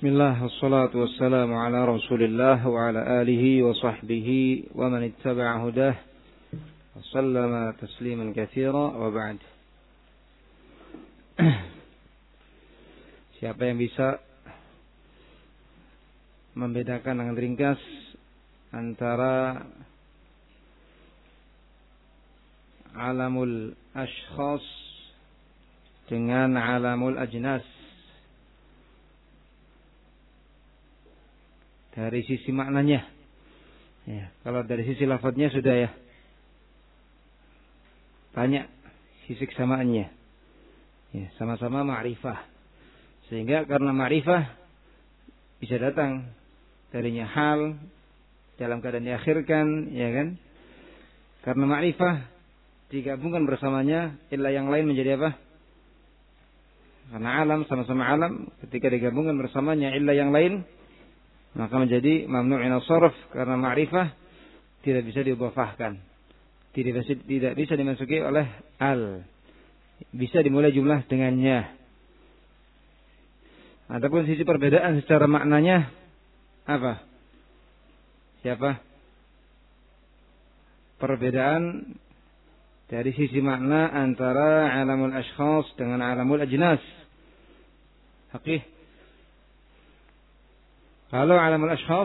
Bismillah, wassalatu wassalamu ala rasulillah wa ala alihi wa sahbihi wa man ittaba'a hudah wa sallama tasliman katsira wa ba'd. Siapa yang bisa membedakan dengan ringkas antara alamul ashkhas dengan alamul ajnas dari sisi maknanya? Ya, kalau dari sisi lafadznya sudah ya banyak sisi kesamaannya. Ya, sama-sama ma'rifah. Sehingga karena ma'rifah bisa datang darinya hal dalam keadaan diakhirkan, ya kan? Karena ma'rifah digabungkan bersamanya, illa yang lain menjadi apa? Karena alam sama-sama alam, ketika digabungkan bersamanya illa yang lain, maka menjadi mamnu'in as-sarf, karena ma'rifah tidak bisa diudhafahkan. Tidak bisa dimasuki oleh al. Bisa dimulai jumlah dengannya. Adapun sisi perbedaan secara maknanya apa? Siapa? Perbedaan dari sisi makna antara alamul ashkhas dengan alamul ajnas. Hakih. Kalau alamul ashkhas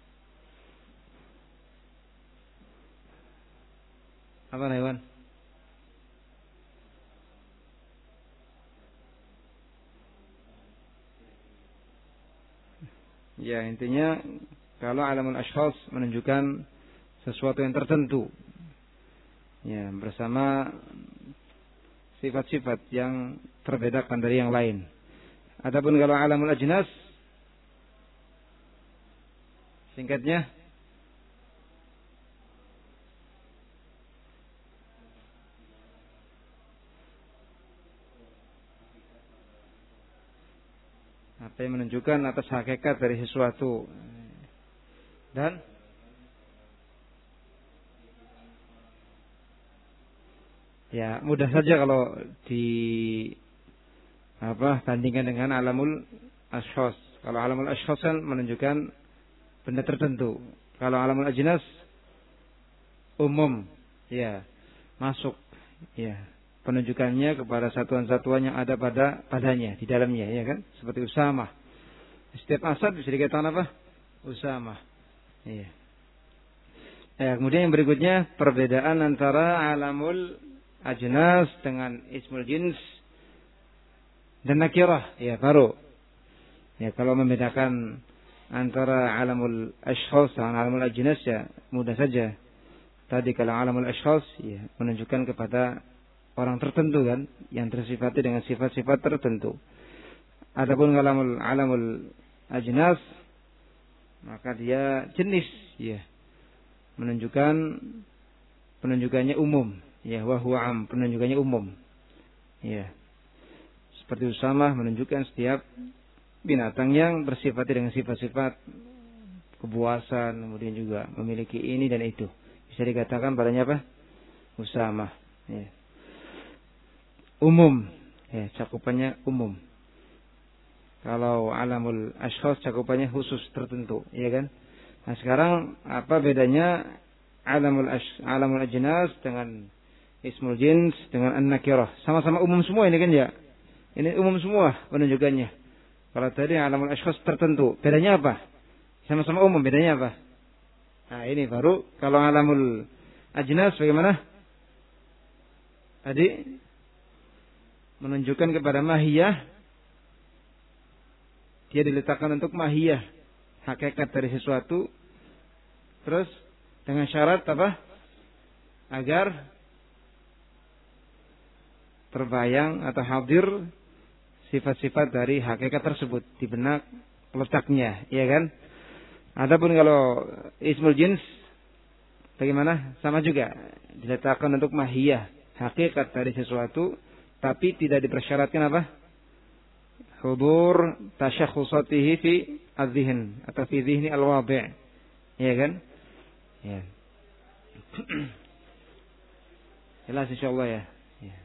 apa Iwan? Ya, intinya kalau alamul ashkhas menunjukkan sesuatu yang tertentu, ya, bersama sifat-sifat yang terbedakan dari yang lain. Adapun kalau alamul ajnas, singkatnya apa yang menunjukkan atas hakikat dari sesuatu. Dan ya mudah saja kalau bandingkan dengan alamul ashkhas. Kalau alamul ashkhas kan menunjukkan benda tertentu. Kalau alamul ajnas umum, ya, masuk, ya, penunjukannya kepada satuan-satuan yang ada padanya, di dalamnya, ya kan? Seperti Usamah. Setiap asad bisa dikatakan apa? Usamah. Iya. Kemudian yang berikutnya perbedaan antara alamul ajnas dengan ismul jins dan nakirah. Ya, baru. Ya, kalau membedakan antara alamul ashkhas dan alamul ajnas ya mudah saja. Tadi kalau alamul ashkhas ya menunjukkan kepada orang tertentu kan, yang tersifati dengan sifat-sifat tertentu. Adapun alamul ajnas maka dia jenis, ya, penunjukannya umum, ya, wa huwa am, penunjukannya umum. Ya. Seperti Usamah menunjukkan setiap binatang yang bersifat dengan sifat-sifat kebuasan, kemudian juga memiliki ini dan itu. Bisa dikatakan padanya apa? Usamah. Ya. Umum, ya, cakupannya umum. Kalau alamul ashkhas cakupannya khusus tertentu, ya kan? Nah, sekarang apa bedanya alamul ajnas dengan ismul jins dengan an-nakirah? Sama-sama umum semua ini kan ya? Ini umum semua penunjukannya. Kalau tadi alamul ashkhas tertentu, bedanya apa? Sama-sama umum, bedanya apa? Nah, ini baru kalau alamul ajnas bagaimana? Tadi menunjukkan kepada mahiyah, dia diletakkan untuk mahiyah, hakikat dari sesuatu. Terus dengan syarat apa? Agar terbayang atau hadir sifat-sifat dari hakikat tersebut di benak letaknya, ya kan? Adapun kalau ismul jins bagaimana? Sama juga, diletakkan untuk mahiyah, hakikat dari sesuatu, tapi tidak dipersyaratkan apa? Hudur tasyakhusatihi fi adh-dhihn atau fi dhihni al-wadi', ya kan? Ya. Jelas insyaallah ya.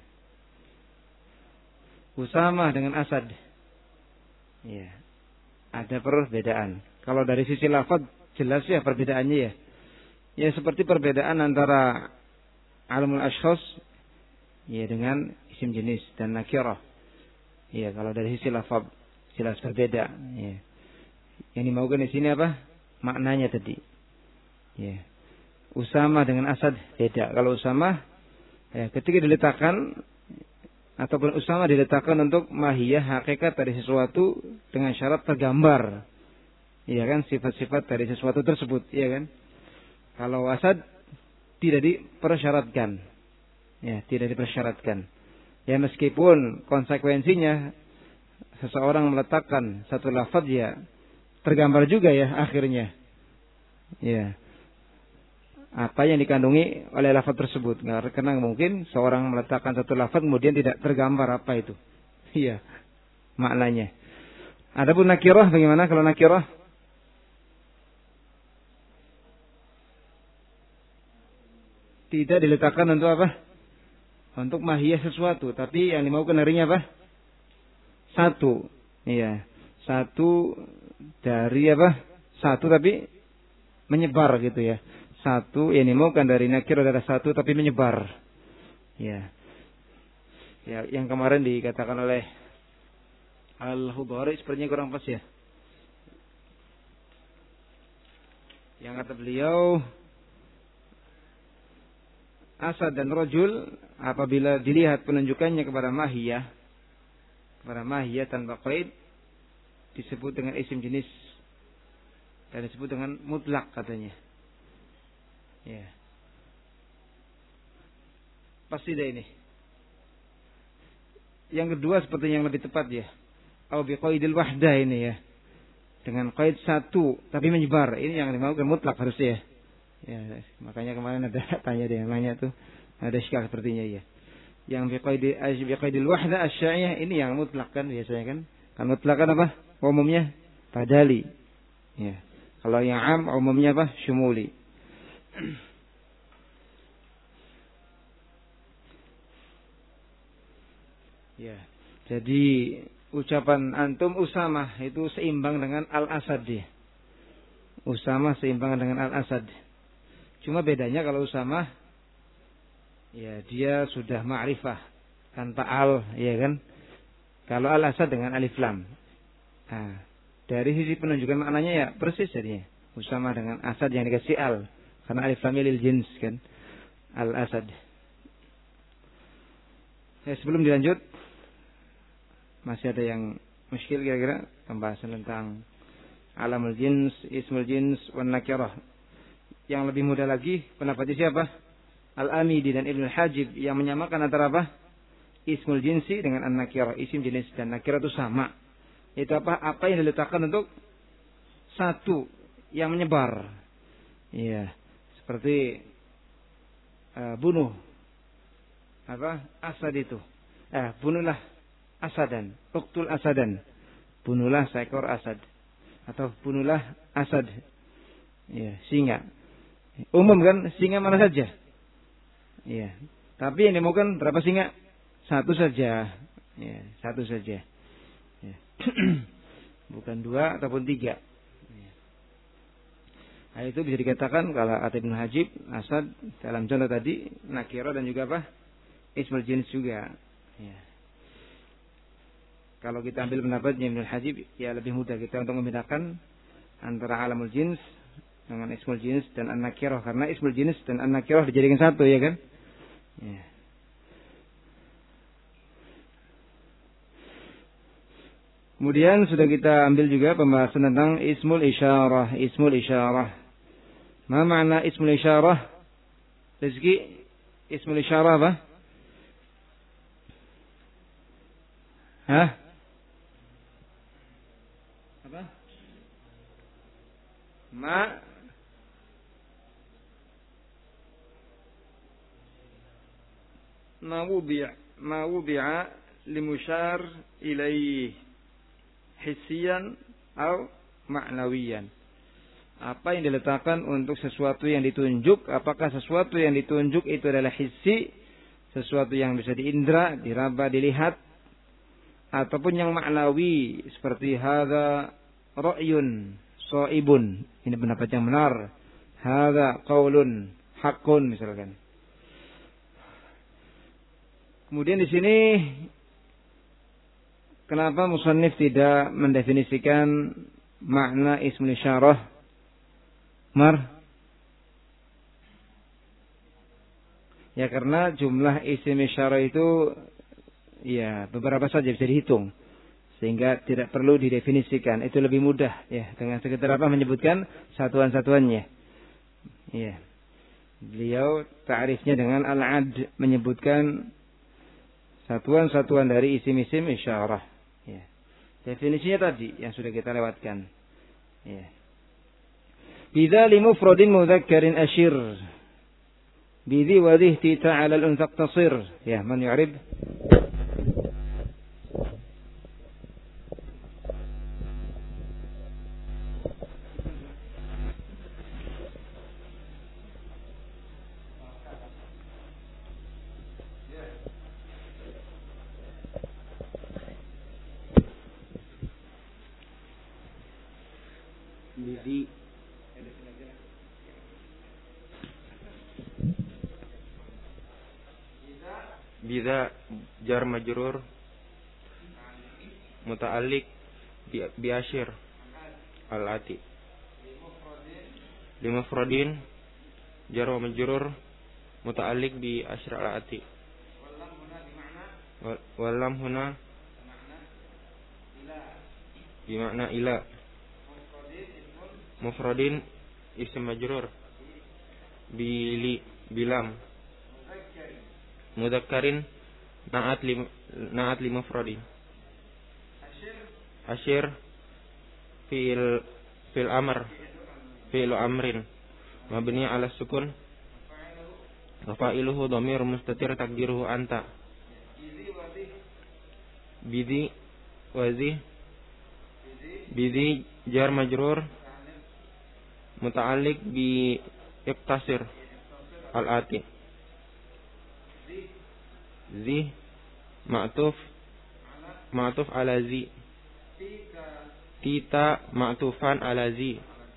Usamah dengan Asad. Ya. ada perbedaan. Kalau dari sisi lafaz jelas ya perbedaannya ya. Ya seperti perbedaan antara alamul ashkhas ya dengan isim jenis dan nakirah. Ya kalau dari sisi lafaz jelas berbeda. Ya. Yang dimaukan di sini apa? Maknanya tadi. Ya. Usama dengan Asad beda. Kalau Usama ya, ketika diletakkan ataupun Usama diletakkan untuk mahiyah hakikat dari sesuatu dengan syarat tergambar. Iya kan sifat-sifat dari sesuatu tersebut, iya kan? Kalau Asad tidak dipersyaratkan. Ya, tidak dipersyaratkan. Ya meskipun konsekuensinya seseorang meletakkan satu lafaz ya tergambar juga ya akhirnya. Ya. Apa yang dikandungi oleh lafaz tersebut. Karena mungkin seorang meletakkan satu lafaz kemudian tidak tergambar apa itu. Iya. Maknanya. Adapun nakirah bagaimana kalau nakirah? Tidak diletakkan untuk apa? Untuk mahiyah sesuatu, tapi yang dimaukan darinya apa? Satu. Iya. Satu dari apa? Satu tapi menyebar gitu ya. Satu yang dimaukan dari nakir adalah satu tapi menyebar. Ya. Ya, yang kemarin dikatakan oleh Al-Hudhari sepertinya kurang pas ya. Yang kata beliau Asad dan rajul apabila dilihat penunjukannya kepada mahiyah tanpa qaid disebut dengan isim jenis dan disebut dengan mutlak katanya. Ya. Pasti dah ini. Yang kedua seperti yang lebih tepat ya. Au bi qaidil wahdah ini ya. Dengan qaid satu tapi menyebar. Ini yang dimaukan mutlak harusnya ya. Ya, makanya kemarin ada tanya dia nanya tuh ada syikah sepertinya ya. Yang bi qaidil wahdah asy-syai'ah ini yang mutlak kan biasanya kan. Kan mutlak kan apa? Umumnya badali. Ya. Kalau yang am umumnya apa? Syumuli. Ya. Jadi ucapan antum Usamah itu seimbang dengan Al-Asad dia. Usamah seimbang dengan Al-Asad. Cuma bedanya kalau Usamah ya dia sudah ma'rifah tanpa al, ya kan? Kalau Al-Asad dengan alif lam. Nah, dari sisi penunjukan maknanya ya persis jadinya. Usamah dengan Asad yang dikasih al. Karena alif lamnya lil jins kan. Al-Asad. Ya, sebelum dilanjut masih ada yang muskil kira-kira pembahasan tentang alamul jins, ismul jins, wan nakirah. Yang lebih mudah lagi pendapatnya siapa? Al-Amidi dan Ibnu Hajib yang menyamakan antara apa? Ismul jinsi dengan an-nakirah. Isim jenis dan nakirah itu sama. Itu apa? Apa yang diletakkan untuk satu yang menyebar. Iya. Seperti bunuh apa? Asad itu. Bunuhlah asadan. Uqtul asadan. Bunuhlah seekor asad. Atau bunuhlah asad. Iya, singa. Umum kan singa mana saja. Iya. Tapi yang dimaukan berapa singa? Satu saja. Ya, satu saja. Ya. Bukan dua ataupun tiga. Nah, itu bisa dikatakan kalau Ibnu Hajib, Asad dalam contoh tadi nakira dan juga apa? Ismul jins juga. Ya. Kalau kita ambil pendapatnya Ibnu Hajib, ya lebih mudah kita untuk membedakan antara alamul jins dengan ismul jins dan an-nakirah karena ismul jins dan an-nakirah dijadikan satu ya kan? Ya. Kemudian sudah kita ambil juga pembahasan tentang ismul isyarah. Ismul isyarah. Ma makna ismul isyarah? Rizki, ismul isyarah apa? Hah? Apa? Ma wubi'a limusyar ilaih hissiyan atau ma'nawiyan. Apa yang diletakkan untuk sesuatu yang ditunjuk, apakah sesuatu yang ditunjuk itu adalah hissi, sesuatu yang bisa diindra, diraba, dilihat, ataupun yang ma'nawi seperti hadza ra'yun shaibun. Ini pendapat yang benar. Hadza qaulun haqqun misalkan. Kemudian di sini kenapa musannif tidak mendefinisikan makna ismul isyarah? Ya karena jumlah isim isyarah itu ya beberapa saja bisa dihitung. Sehingga tidak perlu didefinisikan. Itu lebih mudah ya dengan sekedar apa menyebutkan satuan-satuannya. Ya. Beliau ta'rifnya dengan al-'ad, menyebutkan satuan-satuan dari isim-isim isyarah. Ya. Definisinya tadi yang sudah kita lewatkan. Ya. Bidzali mufradin mudzakkarin asyir. Bidzi wa dhihti ta'ala al-untha iqtasir. Ya, man yu'rib? Bidza jar majrur muta'alliq bi asyir al-ati. Limufradin jar wa majrur muta'alliq bi asyir al-ati. Walam huna bi makna ila. Mufradin isim majrur bilam. Mudzakkarin na'at li mufradin. Asyir fil amr fi'lu amrin mabni ala sukun wa fa'iluhu dhamir mustatir takdiruhu anta. Bidzi jar majrur muta'alliq bi iqtasir al-ati. Zi ma'tuf ala zi. Tita ma'tufan ala zi.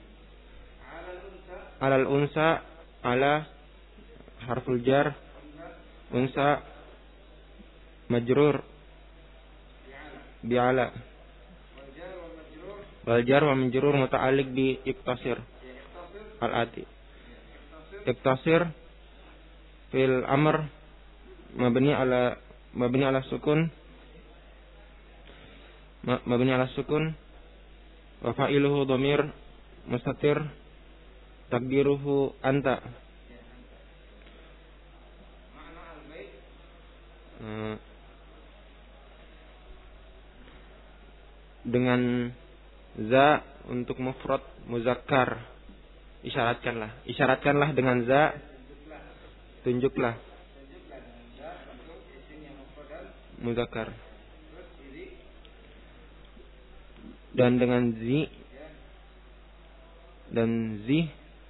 Alal unsa ala harful jar. Unsa majrur bi'ala. Wal jar wa majrur muta'alliq bi iqtasir al-ati. Iqtasir fil amr mabni ala sukun wa fa'iluhu dhamir mustatir takdiruhu anta. Dengan za untuk mufrad muzakkar isyaratkanlah dengan za, tunjuklah muzakkar. Dan dengan zi dan zi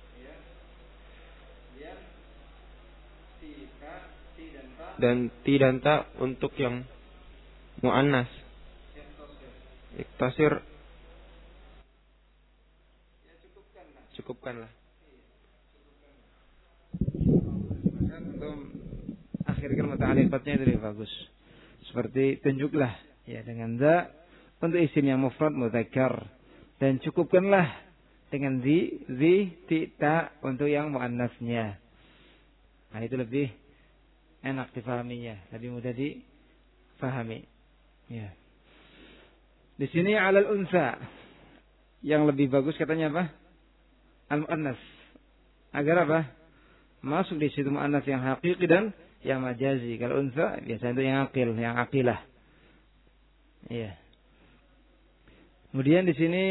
dan ti dan ta untuk yang muannas. Iktasir cukupkanlah. Akhirkan muta'alliqatnya itu lebih bagus. Seperti tunjuklah ya dengan za untuk isim yang mufrad mudzakkar dan cukupkanlah dengan zi, ti, ta untuk yang muannasnya. Nah itu lebih enak difahaminya, lebih mudah difahami. Ya. Di sini alal unsa yang lebih bagus katanya apa? Al-muannas. Agar apa? Masuk di situ muannas yang hakiki dan yang majazi. Kalau unsa biasanya itu yang akil, yang akilah. Iya. Kemudian di sini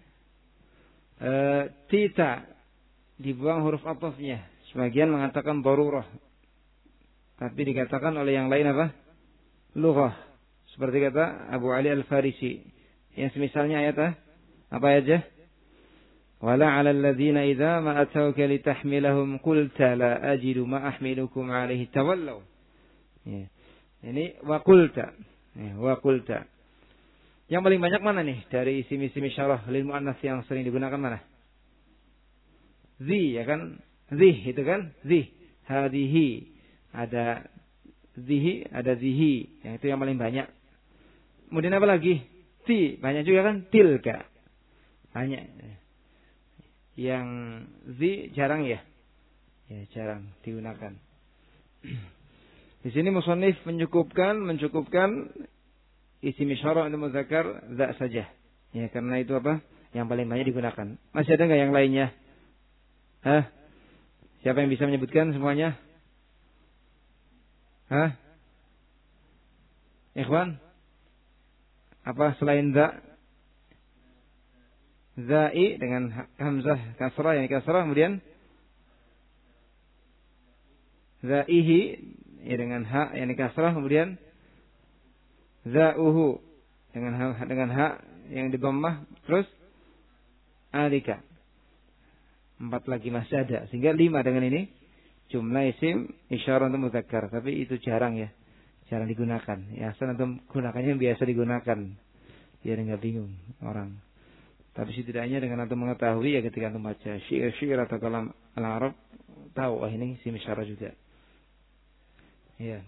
tita dibuang huruf athafnya. Sebagian mengatakan darurah. Tapi dikatakan oleh yang lain apa? Lughah. Seperti kata Abu Ali Al-Farisi. Yang semisalnya ayat apa aja? Wala 'alal ladzina idza ma atauka litahmilahum qulta la ajidu ma ahmilukum 'alaihi tawallaw. Ya. Ini wa qulta. Ya, wa qulta. Yang paling banyak mana nih dari isim-isim isyarah lil muannats yang sering digunakan mana? Zi, ya kan? Zih itu kan? Zih. Hadihi. Ada zihi, ada zihi. Yang itu yang paling banyak. Kemudian apa lagi? Ti, banyak juga kan? Tilka. Banyak. Yang zi jarang ya? Ya, jarang digunakan. Di sini musannif mencukupkan isim isyarah untuk muzakkar za saja. Ya, karena itu apa? Yang paling banyak digunakan. Masih ada enggak yang lainnya? Siapa yang bisa menyebutkan semuanya? Ikhwan? Apa selain za? Za'i dengan hamzah kasrah, yang kasrah, kemudian za'ihi ya dengan ha yang kasrah, kemudian za'uhu dengan ha yang di dhammah, terus alika. 4 lagi masih ada, sehingga 5 dengan ini jumlah isim isyarah untuk muzakkar, tapi itu jarang ya. Jarang digunakan. Ya, asal antum gunakannya yang biasa digunakan. Biar enggak bingung orang. Tapi setidaknya dengan antum mengetahui ya ketika antum baca syair atau kalam al-Arab, tahu ini isim isyarah juga. Ya.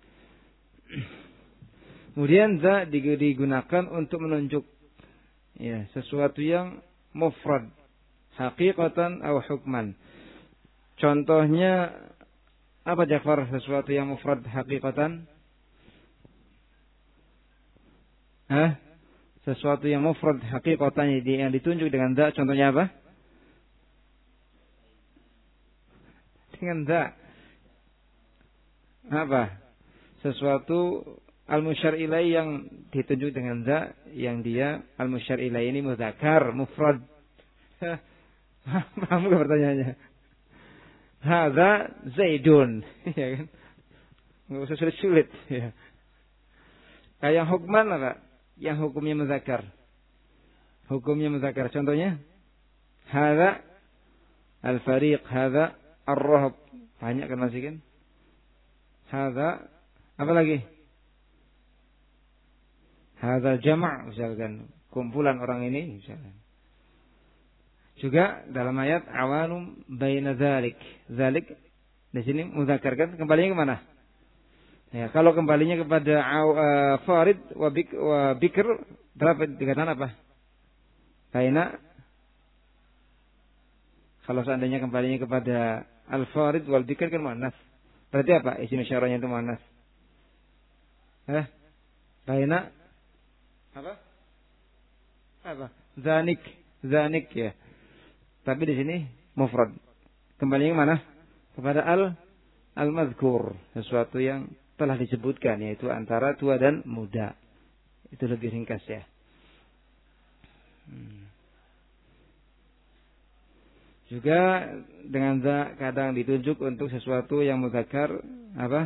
Kemudian za digunakan untuk menunjuk ya sesuatu yang mufrad, haqiqatan atau hukman. Contohnya apa Jafar, sesuatu yang mufrad haqiqatan? Sesuatu yang mufrad haqiqatan yang ditunjuk dengan za, contohnya apa? Dengan za. Apa? Sesuatu al-musyar ilai yang ditunjuk dengan za, yang dia al-musyar ilai ini mudzakkar, mufrad. Paham enggak pertanyaannya? Hadza Zaidun, ya kan? Enggak usah sulit-sulit, ya. Kayak hukman apa? Yang hukumnya mudzakkar. Hukumnya mudzakkar. Contohnya hadza al-fariq, hadza ar-rahb. Banyak kan masih kan? Hadza apa lagi? Hadza jama' misalkan, kumpulan orang ini misalkan. Juga dalam ayat awanum baina dzalik. Dzalik di sini mudzakkar kan, kembalinya ke mana? Ya, kalau kembalinya kepada farid wa bikr, berapa dikatakan apa? Baina. Kalau seandainya kembalinya kepada al-farid wal bikr kan muannas. Berarti apa? Isim isyarahnya itu muannas. Baina apa? Zanik ya. Tapi di sini mufrad. Kembalinya mana? Kepada al-mazkur, sesuatu yang telah disebutkan, yaitu antara tua dan muda. Itu lebih ringkas ya. Juga dengan za kadang ditunjuk untuk sesuatu yang mudzakkar apa?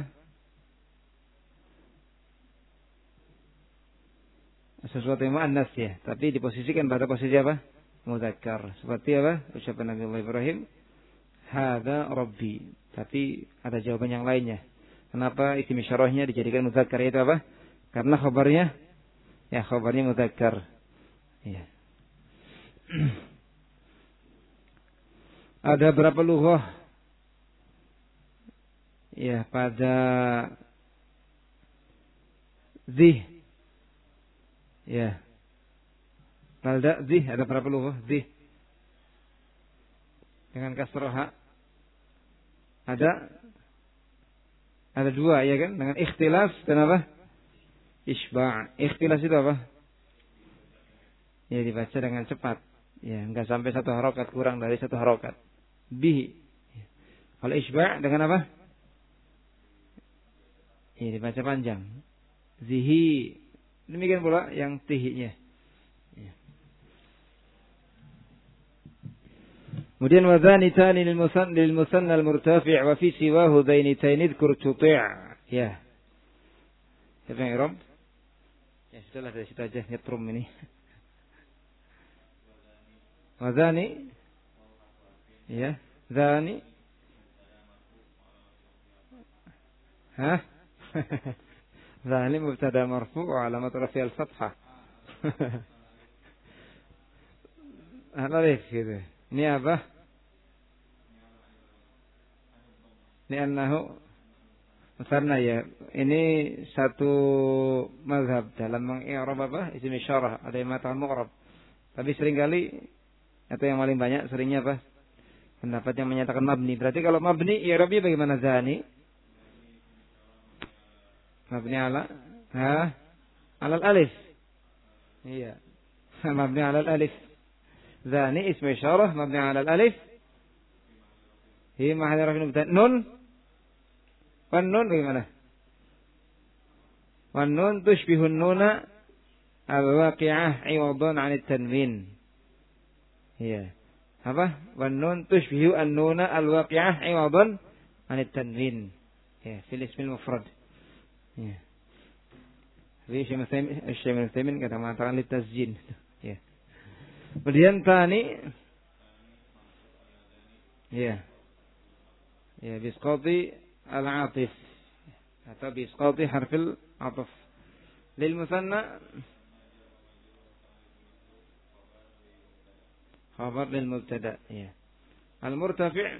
Sesuatu yang muannas ya, tapi diposisikan pada posisi apa? Mudzakkar. Seperti apa? Ucapan Nabi Allah Ibrahim, hadza rabbi. Tapi ada jawaban yang lainnya. Kenapa isim isyarahnya dijadikan mudzakkar, itu apa? Karena khabarnya mudzakkar. Ya. Ada berapa lughah ya pada zih? Ya. Pada zih ada berapa lughah? Zih dengan kasrah ha. Ada 2 ya kan, dengan ikhtilas dan apa? Isba'. Ikhtilas itu apa? Ya dibaca dengan cepat. Ya, enggak sampai 1 harokat, kurang dari 1 harokat. Bihi. Kalau isba' dengan apa? Ya dibaca panjang. Zihi. Demikian pula yang tihinya. Ya. Kemudian wadzani tani lil musanna al murtafi' wa fi siwahu dhainitain idhkur tuti'. Ya. Siapa yang i'rab? Ya sudahlah, dari situ aja nyetrum ini. Wadzani ya, dzani. Dzani mubtada marfu' wa alamat rafi' al-fathah. Alif gitu. Ini apa? Ini annahu musanna ya. Ini satu mazhab dalam mengi'rab apa? Isim isyarah. Ada yang mengatakan mu'rab. Tapi seringkali atau yang paling banyak seringnya apa? Pendapat yang menyatakan mabni. Berarti kalau mabni i'rabnya bagaimana zani? Mabni ala alal alif. Iya. Mabni alal alif. Zani ism isyarah mabni alal alif. Hi mahall raf'in mubtada. Nun. Wan nun bagaimana? Wan nun tushbihun nuna al-waqi'ah 'iwadan 'an at-tanwin. Iya. Apa? Wan nun tushbihu an-nuna al-waqi'ah 'iwadan 'an at-tanwin. Ya, fil ismil mufrad. Ya. Jadi Syekh Muslimin kata mengatakan litazjin. Ya. Kemudian tani. Ya. Ya, bisqati al-'atif atau bisqati harfil 'athf. Lil musanna khabar lil mubtada. Ya. Al-murtafi'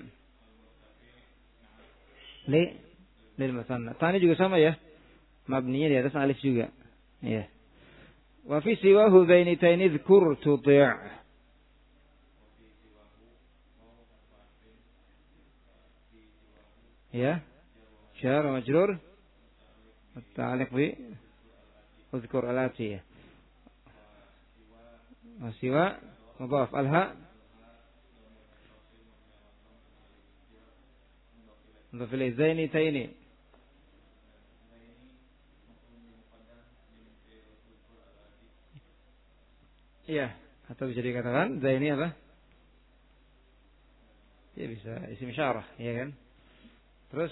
lil musanna. Tani juga sama ya. Mabninya di atas alif juga. Ya. Wa fi siwahu zainitaini dzkur tuti'. Ya. Syar wa majrur. Muta'alliq bi uzkur al-ati. Wa siwa mudhaf al-ha. Mudhaf ilai zainitaini. Iya, atau bisa dikatakan zaini apa? Ya bisa isim isyarah, ya kan? Terus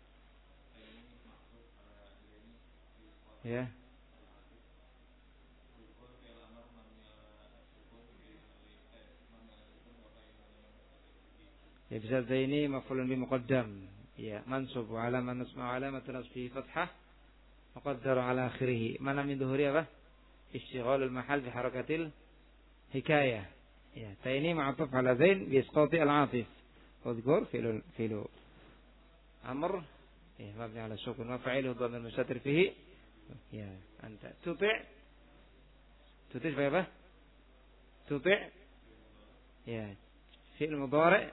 ya. Ya bisa zaini maf'ulun bi muqaddam. Ya, mansub wa alamat nasbihi fathah muqaddar ala akhirih. Mana min dhuhuri apa? Ishtighalul mahal bi harakatil hikayah. Ya, taini ma'tuf ala zain bi isqati al-'atif. Udhkur fi'lu amr ya mabni ala sukun wa fa'iluhu dhamir mustatir fihi. Ya, anta tuti' sebagai apa? Tuti' ya, fi'il mudhari'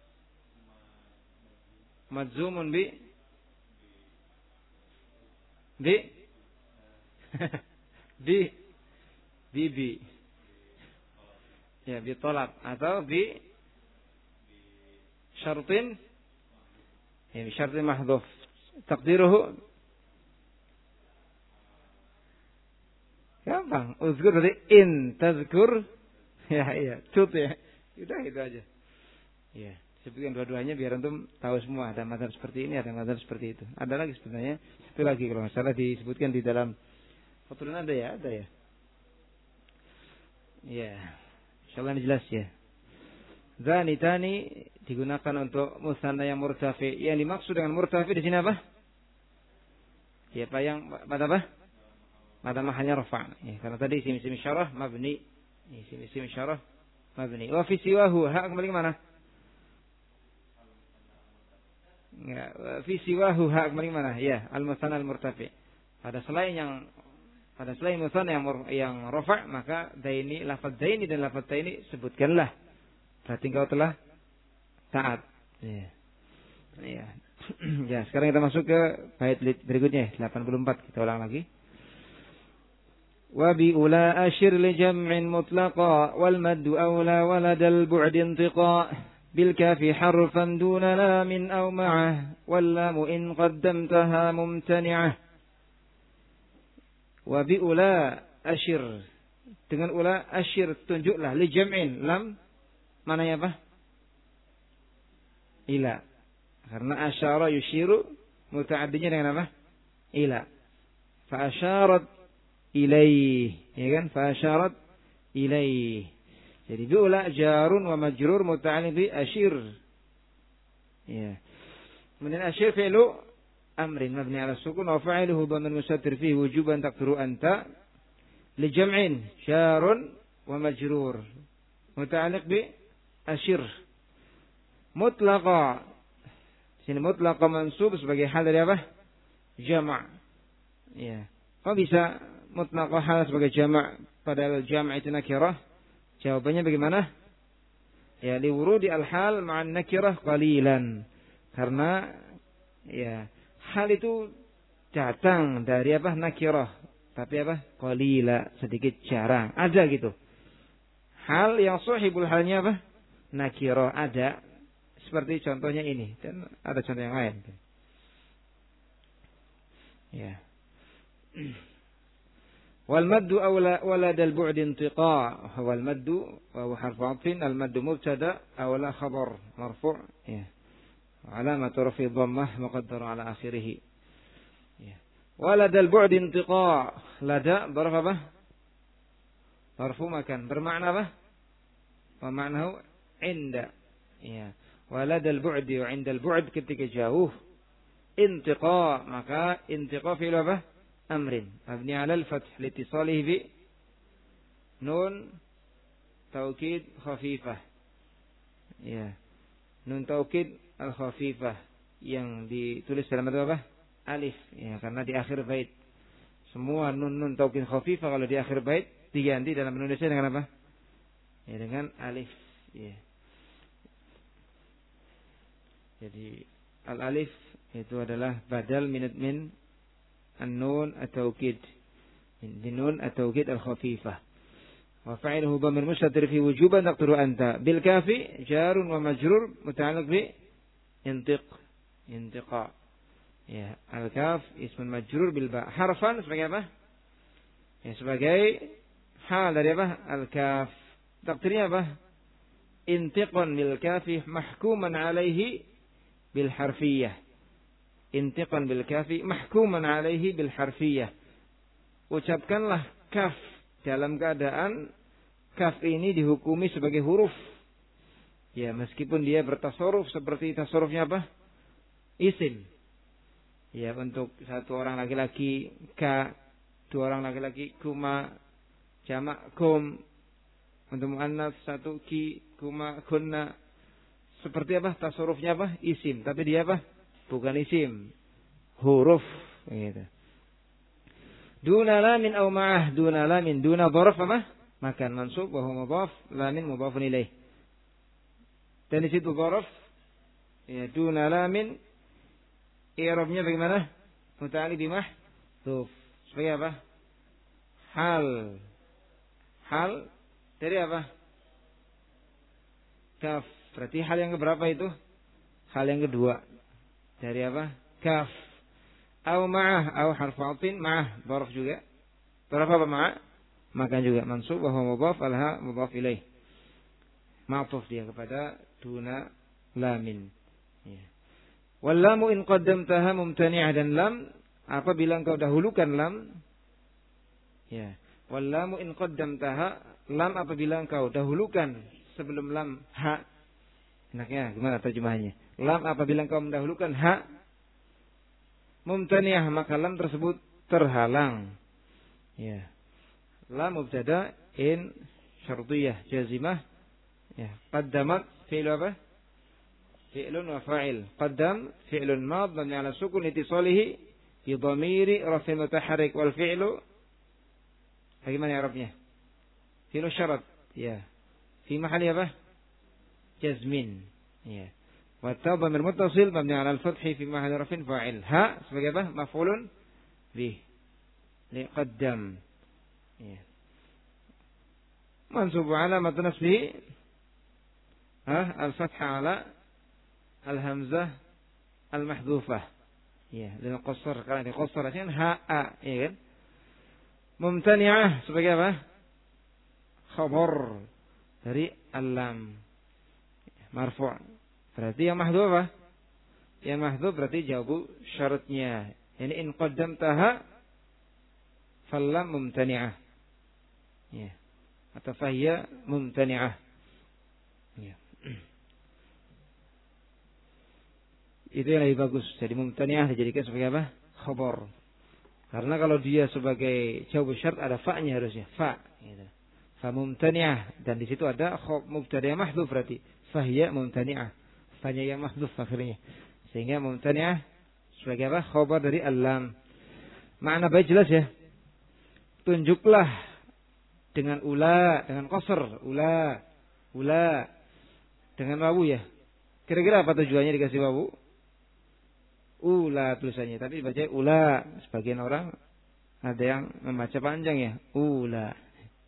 majzumun bi ya bi talab atau bi syartin ya bi syartin mahdhuf taqdiruhu gampang uzkur berarti in tazkur ya tuti udah itu aja ya sebutkan dua-duanya biar antum tahu semua ada mazhab seperti ini ada mazhab seperti itu ada lagi sebenarnya itu lagi kalau nggak salah disebutkan di dalam Fathul ada ya ya insyaallah ini jelas ya. Zanitani digunakan untuk musanna yang murtafi. Yang dimaksud dengan murtafi di sini apa? Ya, apa yang pada apa? Pada mahallnya rafa'. Ya, karena tadi isim isyarah mabni. Isim isyarah mabni. Wa fi siwahu ha kembali ke mana? Enggak, fi siwahu ha kembali ke mana? Ya, al-musanna al-murtafi. Pada selain musanna yang rafa' maka daini lafaz daini dan lafaz taini sebutkanlah. Berarti engkau telah taat. Ya. Ya. Ya, sekarang kita masuk ke bait berikutnya 84 kita ulang lagi. Wa bi ula ashir li jam'in mutlaqa wal maddu awla waladal bu'd intiqa bil kafi harfan duna lamin aw ma'ah wal lam in qaddamtaha mumtani'ah. Wa bi ula ashir dengan ula ashir tunjuklah li jam'in lam mana ya apa? Ila. Karena asyara yushiru muta'addinya dengan apa? Ila. Fa asyarat ilaih, ya kan? Fa asyarat ilaih. Jadi bi ula jarun wa majrur muta'alliq bi ashir. Ya. Kemudian ashir fi'lu amrin mabni ala sukun wa fa'iluhu dhamir mustatir fihi wujuban taqdiru anta li jam'in jarun wa majrur muta'alliq bi asyir. Mutlaqa sini mutlaqa mansub sebagai hal dari apa? Jama'. Ya. Kok bisa mutlaqa hal sebagai jama' padahal jama' itu nakirah? Jawabannya bagaimana? Ya, liwurudi al-hal ma'an nakirah qalilan. Karena ya, hal itu datang dari apa? Nakirah. Tapi apa? Qalila, sedikit jarang. Ada gitu. Hal yang sahibul halnya apa? Nakirah ada. Seperti contohnya ini. Dan ada contoh yang lain. Ya. Wal maddu awlad al bu'd intiqa. Wal maddu wa huwa harfu 'athfin. Al maddu mubtada awla khabar marfu'. Ya. Alamatu rafi dhammah muqaddara ala akhirih. Ya. Walad al bu'd intiqa. Lada dharf apa? Harfu makan. Bermakna apa? Wa ma'nahu inda. Ya. Walad al bu'd wa 'inda al bu'd ketika jauh. Intiqa, maka intiqa fi'il apa? Amrin. Mabni 'ala al-fath litisalihi bi nun taukid khafifah. Ya. Nun taukid al-khafifah yang ditulis dalam bentuk apa? Alif. Ya, karena di akhir bait. Semua nun taukid khafifah kalau di akhir bait diganti dalam penulisan dengan apa? Ya, dengan alif. Ya. Jadi al-alif itu adalah badal min an-nun at-taukid. Min nun at-taukid al-khafifah. Wa fa'iluhu dhamir mustatir fi wujuban taqdiru anta bil kafi jarun wa majrur muta'alliq bi intiqa. Ya, al-kaf ismun majrur bil ba. Harfan sebagai apa? Ya, sebagai hal dari apa? Al-kaf. Takdirnya apa? Intiqan bil kafi mahkuman alaihi bil harfiyah. Intiqan bil kafi mahkuman alaihi bil harfiyah. Ucapkanlah kaf dalam keadaan kaf ini dihukumi sebagai huruf. Ya, meskipun dia bertasarruf seperti tasarrufnya apa? Isim. Ya, untuk satu orang laki-laki ka, dua orang laki-laki kuma, jamak kum. Untuk muannas satu ki, kuma, kunna. Seperti apa? Tasarrufnya apa? Isim. Tapi dia apa? Bukan isim. Huruf. Gitu. Duna lamin au ma'ah. Duna lamin. Duna dharaf apa? Makan mansub. Wahu mudhaf. Lamin mudhafun ilaih. Dan di situ dharaf. Ya, duna lamin. I'rabnya bagaimana? Muta'alliq bi mahdhuf. Sebagai apa? Hal. Hal. Dari apa? Kaf. Berarti hal yang keberapa itu? Hal yang kedua. Dari apa? Kaf. Au ma'ah. Au harfu 'athfin ma'ah. Dharaf juga. Dharaf apa ma'ah? Maka juga mansub. Wa huwa mudhaf. Alha mudhaf ilaih. Ma'tuf dia kepada duna lamin. Ya. Wal lamu in qaddamtaha mumtani'ah. Dan lam apabila engkau dahulukan lam. Ya. Wal lamu in qaddamtaha. Lam apabila engkau dahulukan sebelum lam ha. Enaknya gimana terjemahannya? Lam apabila engkau mendahulukan ha mumtani'ah, maka lam tersebut terhalang. Ya. Lam mubtada in syartiyah jazimah. Ya. Qaddamat fi'il apa? Fi'lun wa fa'il. Qaddam fi'lun mad mabni 'ala sukun ittisalihi bi dhamiri raf'in mutaharrik wal fi'lu bagaimana i'rabnya? Fi'lu syarat. Ya. Fi mahalli apa? Jazmin. Ya. Wa ta dhamir muttasil mabni 'ala al-fathi fi mahalli raf'in fa'il. Ha sebagai apa? Maf'ulun bih. Li qaddam. Ya. Mansub 'alamat nasbihi al-fathha 'ala al-hamzah al-mahdhufah. Ya, lil qasr karena di qasr kan ha a, ya kan? Mumtani'ah sebagai apa? Khabar dari al-lam. Marfu'. Berarti yang mahdhuf apa? Yang mahdhuf berarti jawabu syaratnya. Yani in qaddamtaha fal-lam mumtani'ah. Ya. Atau fahiya mumtani'ah. Ya. Itu yang lebih bagus. Jadi mumtani'ah dijadikan sebagai apa? Khabar. Karena kalau dia sebagai jawab syarat ada fa-nya harusnya. Fa. Gitu. Fa mumtani'ah. Dan di situ ada mubtada'ah mahdhuf berarti. Fahiya mumtani'ah. Fa-nya yang mahdhuf akhirnya. Sehingga mumtani'ah sebagai apa? Khabar dari al-lam. Makna baik jelas ya. Tunjuklah dengan ula, dengan qasr. Ula. Dengan wawu ya. Kira-kira apa tujuannya dikasih wawu? Ula tulisannya, tapi dibaca ula. Sebagian orang ada yang membaca panjang ya, ula.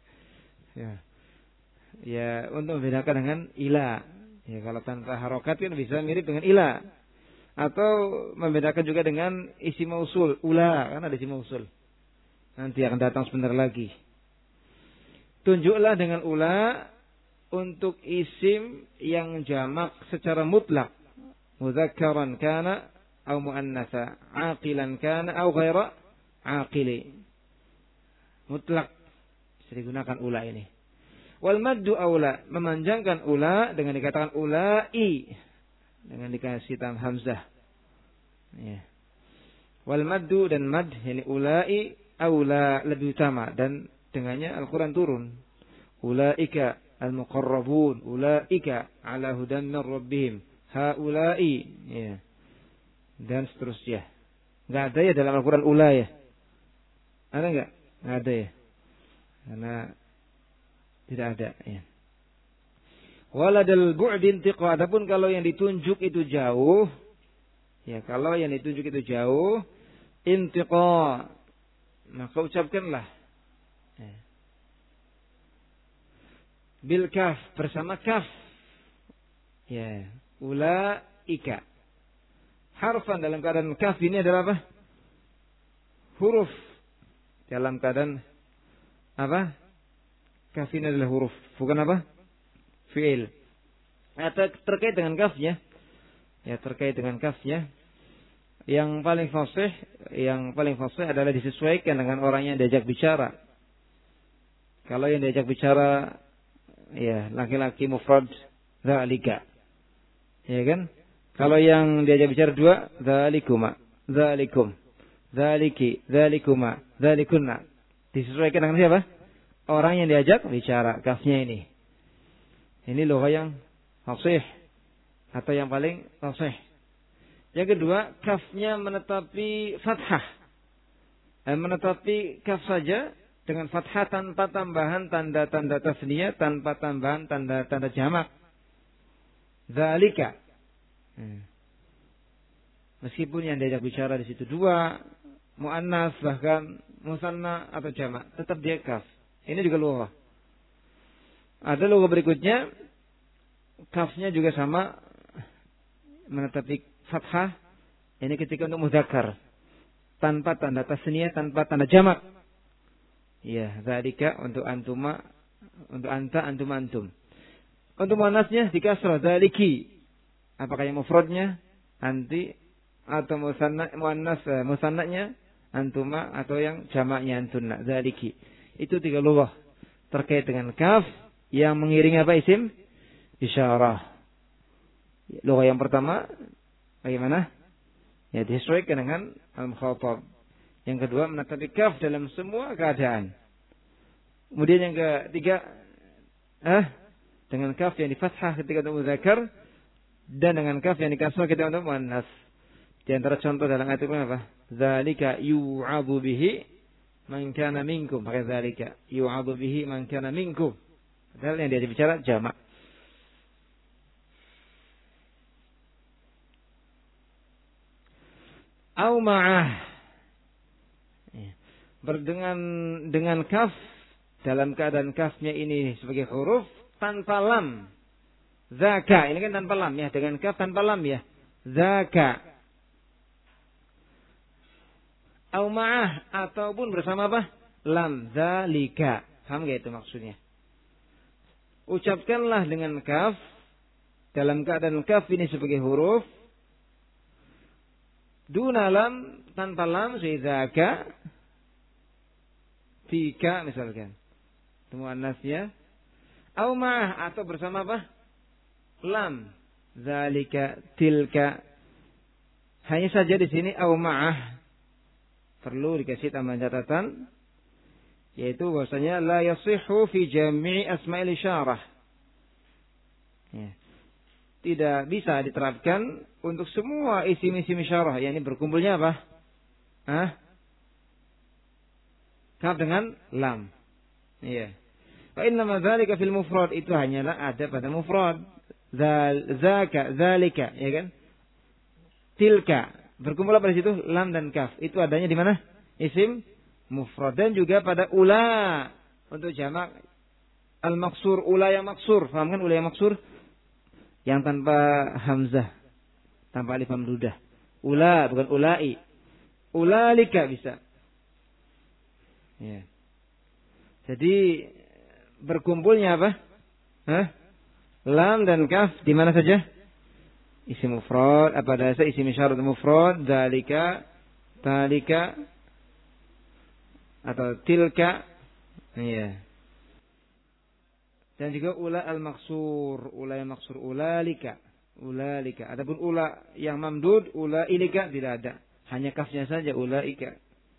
Ya, untuk membedakan dengan ila. Ya, kalau tanpa harokat kan bisa mirip dengan ila. Atau membedakan juga dengan isim mausul, ula, kan ada isim mausul. Nanti akan datang sebentar lagi. Tunjuklah dengan ula untuk isim yang jamak secara mutlak. Mudzakkaran kana atau muannatsa, aqilan kana atau ghaira aqili. Mutlak bisa digunakan ula ini. Wal maddu aula, memanjangkan ula dengan dikatakan ulai dengan dikasih tam hamzah. Ya. Wal maddu dan mad yani ulai aula lebih utama dan dengannya Al-Qur'an turun. Ulaika al-muqarrabun, ulaika ala hudan min rabbihim, haula'i ya. Dan seterusnya. Enggak ada ya dalam Al-Quran ula ya? Ada enggak? Enggak ada ya. Karena tidak ada ya. Waladal bu'din tiqa. Adapun kalau yang ditunjuk itu jauh, ya kalau yang ditunjuk itu jauh, intiqa, maka ucapkanlah ya. Bil kaf, bersama kaf. Ya, ulaika. Harfan dalam keadaan kaf ini adalah apa? Huruf. Dalam keadaan apa? Kaf ini adalah huruf. Bukan apa? Fi'il. Atau terkait dengan kafnya. Ya, terkait dengan kafnya. Yang paling fasih adalah disesuaikan dengan orang yang diajak bicara. Kalau yang diajak bicara ya laki-laki mufrad dzalika. Ya kan? Kalau yang diajak bicara dua, dzalikuma, dzalikum, dzaliki, dzalikuma, dzalikunna. Disesuaikan dengan siapa? Orang yang diajak bicara, kafnya ini. Ini lugah yang fasih atau yang paling fasih. Yang kedua, kafnya menetapi fathah. Menetapi kaf saja dengan fathah tanpa tambahan tanda-tanda tasniyah, tanpa tambahan tanda-tanda jamak. Dzalika. Meskipun yang diajak bicara di situ dua, muannas bahkan musanna atau jamak, tetap dia kaf. Ini juga lugah. Ada lugah berikutnya, kafnya juga sama menetapi fathah. Ini ketika untuk mudzakkar, tanpa tanda tasniyah, tanpa tanda jamak. Ya, dzalika untuk antuma, untuk anta, antum, antum. Untuk muannasnya di kasrah, dzaliki. Apakah yang mufradnya anti atau muannas musannanya antuma atau yang jamaknya antunna, dzaliki. Itu tiga lugah terkait dengan kaf yang mengiringi apa isim isyarah. Lugah yang pertama bagaimana? Ya disesuaikan dengan al-mukhatab. Yang kedua menetapi kaf dalam semua keadaan. Kemudian yang ketiga dengan kaf yang di fathah ketika untuk mudzakkar dan dengan kaf yang dikasrah ketika untuk muannas. Di antara contoh dalam ayat itu apa? Dzalika yu'abu bihi man kana minkum. Pakai dzalika yu'abu bihi man kana minkum. Padahal yang dia bicara jamak. Au ma'ah. Dengan kaf dalam keadaan kafnya ini sebagai huruf tanpa lam. Zaka, ini kan tanpa lam ya, dengan kaf tanpa lam ya. Zaka. Au ma'ah ataupun bersama apa? Lam, zalika. Paham enggak itu maksudnya? Ucapkanlah dengan kaf dalam keadaan kaf ini sebagai huruf duna lam, tanpa lam, zaka. Tika misalkan. Temu annasnya. Au ma'ah atau bersama apa? Lam, zalika, tilka. Hanya saja di sini au ma'ah. perlu dikasih tambahan catatan, yaitu bahwasanya la yasihhu fi jami'i asma'il isyarah. Ya. Tidak bisa diterapkan untuk semua isim-isim isyarah. Yang ini berkumpulnya apa? Kaf dengan lam. Iya. Fa innama dzalika fil mufrad, itu hanyalah ada pada mufrad. Zaka, zalika, ya kan? Tilka, berkumpul pada situ lam dan kaf. Itu adanya di mana? Isim mufrad. Dan juga pada ula untuk jamak al-maksur, ula yang maksur. Paham kan ula yang maksur? Yang tanpa hamzah, tanpa alif mamdudah. Ula, bukan ulai. Ulalika bisa. Ya. Jadi berkumpulnya apa? Lam dan kaf di mana saja? Isim mufrad, apa dasar isim isyarat mufrad, dzalika, talika atau tilka. Iya. Dan juga ula al-maksur, ula yang maksur, ulalika, ulalika. Adapun ula yang mamdud, ulailika tidak ada. Hanya kafnya saja ulaika.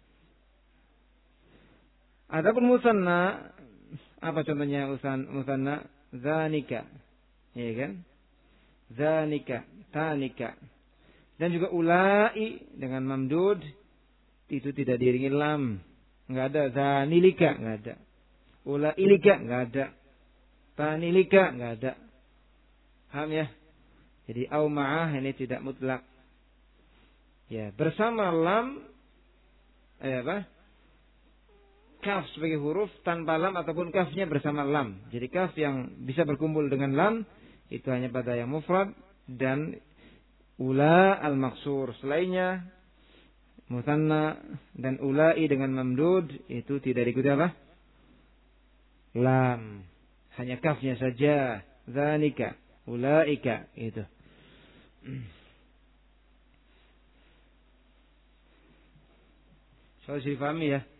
Adapun musanna, apa contohnya musanna? Zanika. Ya kan? Zanika, tanika. Dan juga ulai dengan mamdud itu tidak diiringi lam. Enggak ada. Zanilika enggak ada. Ulailika enggak ada. Tanilika enggak ada. Paham ya? Jadi au ma'ah ini tidak mutlak. Ya, bersama lam kaf sebagai huruf tanpa lam ataupun kafnya bersama lam. Jadi kaf yang bisa berkumpul dengan lam itu hanya pada yang mufrad dan ula al-maksur. Selainnya musanna dan ulai dengan mamdud itu tidak diikuti apa? Lam. Hanya kafnya saja. Zanika, ulaika itu. So, bisa dipahami ya?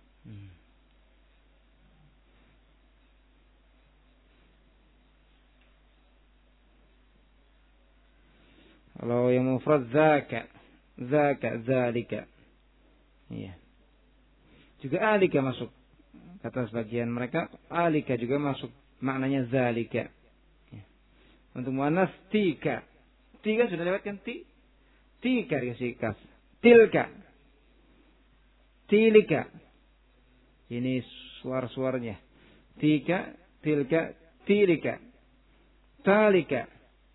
Kalau yang mufrad zaka, zalika. Iya. Juga alika masuk. Kata sebagian mereka, alika juga masuk. Maknanya zalika. Ya. Untuk muannas tika. Tika sudah lewat kan? Tika dikasih kaf. Tilka. Tilika. Ini suara-suaranya. Tika, tilka, tilika. Talika.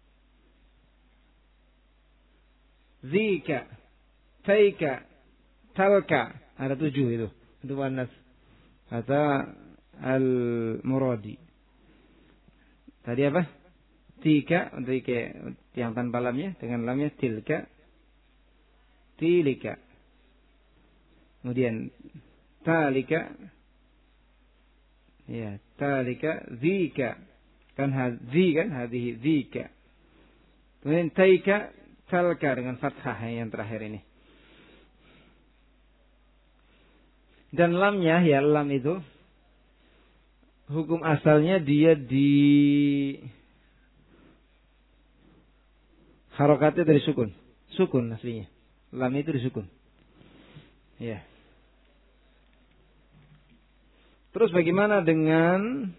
Zika, taika, talka. Ada 7 itu. Itu muannas. Kata al-Muradi. Tadi apa? Tika untuk yang tanpa lamnya, dengan lamnya tilka, tilika. Kemudian talika, ya talika, zika. Kan hadzi kan, hadhihi zika. Kemudian taika, talka dengan fathah yang terakhir ini. Dan lamnya, ya lam itu hukum asalnya dia di harokatnya dari sukun. Sukun aslinya. Lam itu disukun. Ya. Terus bagaimana dengan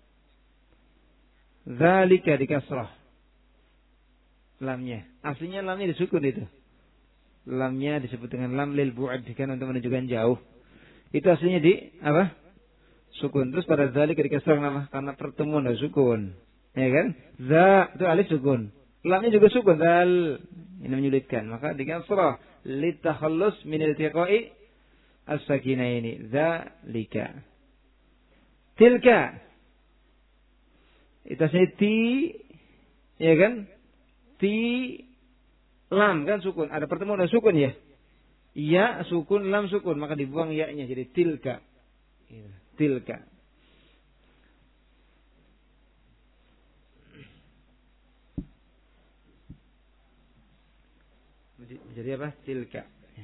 zalika di kasrah? Lamnya. Aslinya lamnya disukun itu. Lamnya disebut dengan lam lil bu'ad, kan untuk menunjukkan jauh. Itu aslinya di apa? Sukun. Terus pada zalika di kasrah kenapa? Karena pertemuan dari sukun. Ya kan? Za itu alif sukun. Lamnya juga sukun. Zal. Ini menyulitkan. Maka di kasrah litakhallus min iltiqa'i as-sakinaini. Zalika. Tilka. Itu aslinya ti. Ya kan? Ti lam kan sukun. Ada pertemuan dari sukun ya. Ya sukun, lam sukun, maka dibuang ya-nya jadi tilka. Tilka. Jadi apa? Tilka.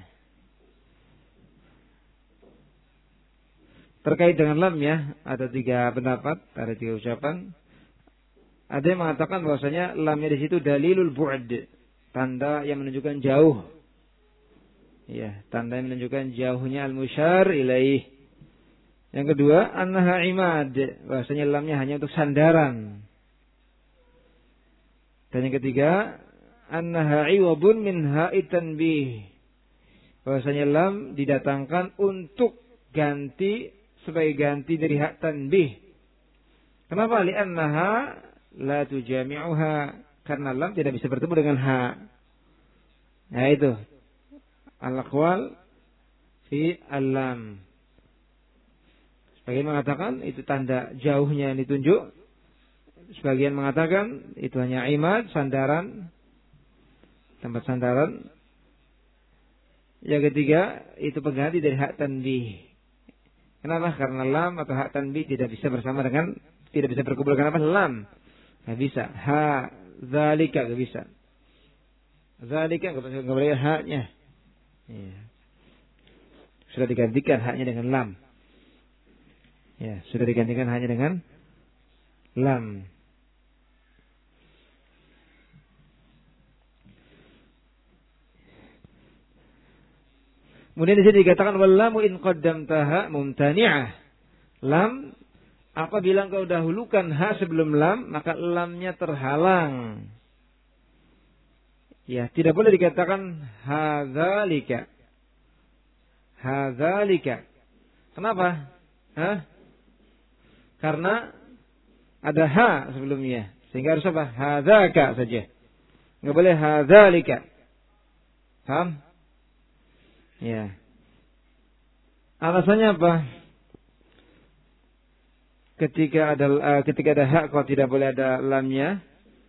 Terkait dengan lam ya, ada 3 pendapat, ada 3 ucapan. Ada yang mengatakan bahwasanya lamnya di situ dalilul bu'd, tanda yang menunjukkan jauh. Ya, tanda yang menunjukkan jauhnya al-musyar ilaih. Yang kedua, annaha imad, bahasanya lamnya hanya untuk sandaran. Dan yang ketiga, annaha iwabun min ha'i tanbih, bahasanya lam didatangkan untuk ganti, sebagai ganti dari hak tanbih. Kenapa? Li'annaha la tujami'uha, karena lam tidak bisa bertemu dengan ha. Nah itu al-aqwal fi al-lam. Sebagian mengatakan itu tanda jauhnya yang ditunjuk. Sebagian mengatakan itu hanya imad, sandaran, tempat sandaran. Yang ketiga itu pengganti dari hak tanbih. Kenapa? Karena lam atau hak tanbih tidak bisa bersama dengan, tidak bisa berkumpul dengan apa? Lam. Nggak bisa. Ha, zalika nggak bisa. Zalika nggak boleh haknya. Ya. Sudah digantikan haknya dengan lam. Ya, sudah digantikan haknya dengan lam. Kemudian di sini dikatakan wallamu in qaddamtaha mumtani'ah. Lam apabila engkau dahulukan ha sebelum lam, maka lamnya terhalang. Ya, tidak boleh dikatakan hadzalika. Hadzalika. Kenapa? Hah? Karena ada ha sebelumnya. Sehingga harus apa? Hadzaka saja. Enggak boleh hadzalika. Paham? Ya. Alasannya apa? Ketika ada ha kalau tidak boleh ada lamnya.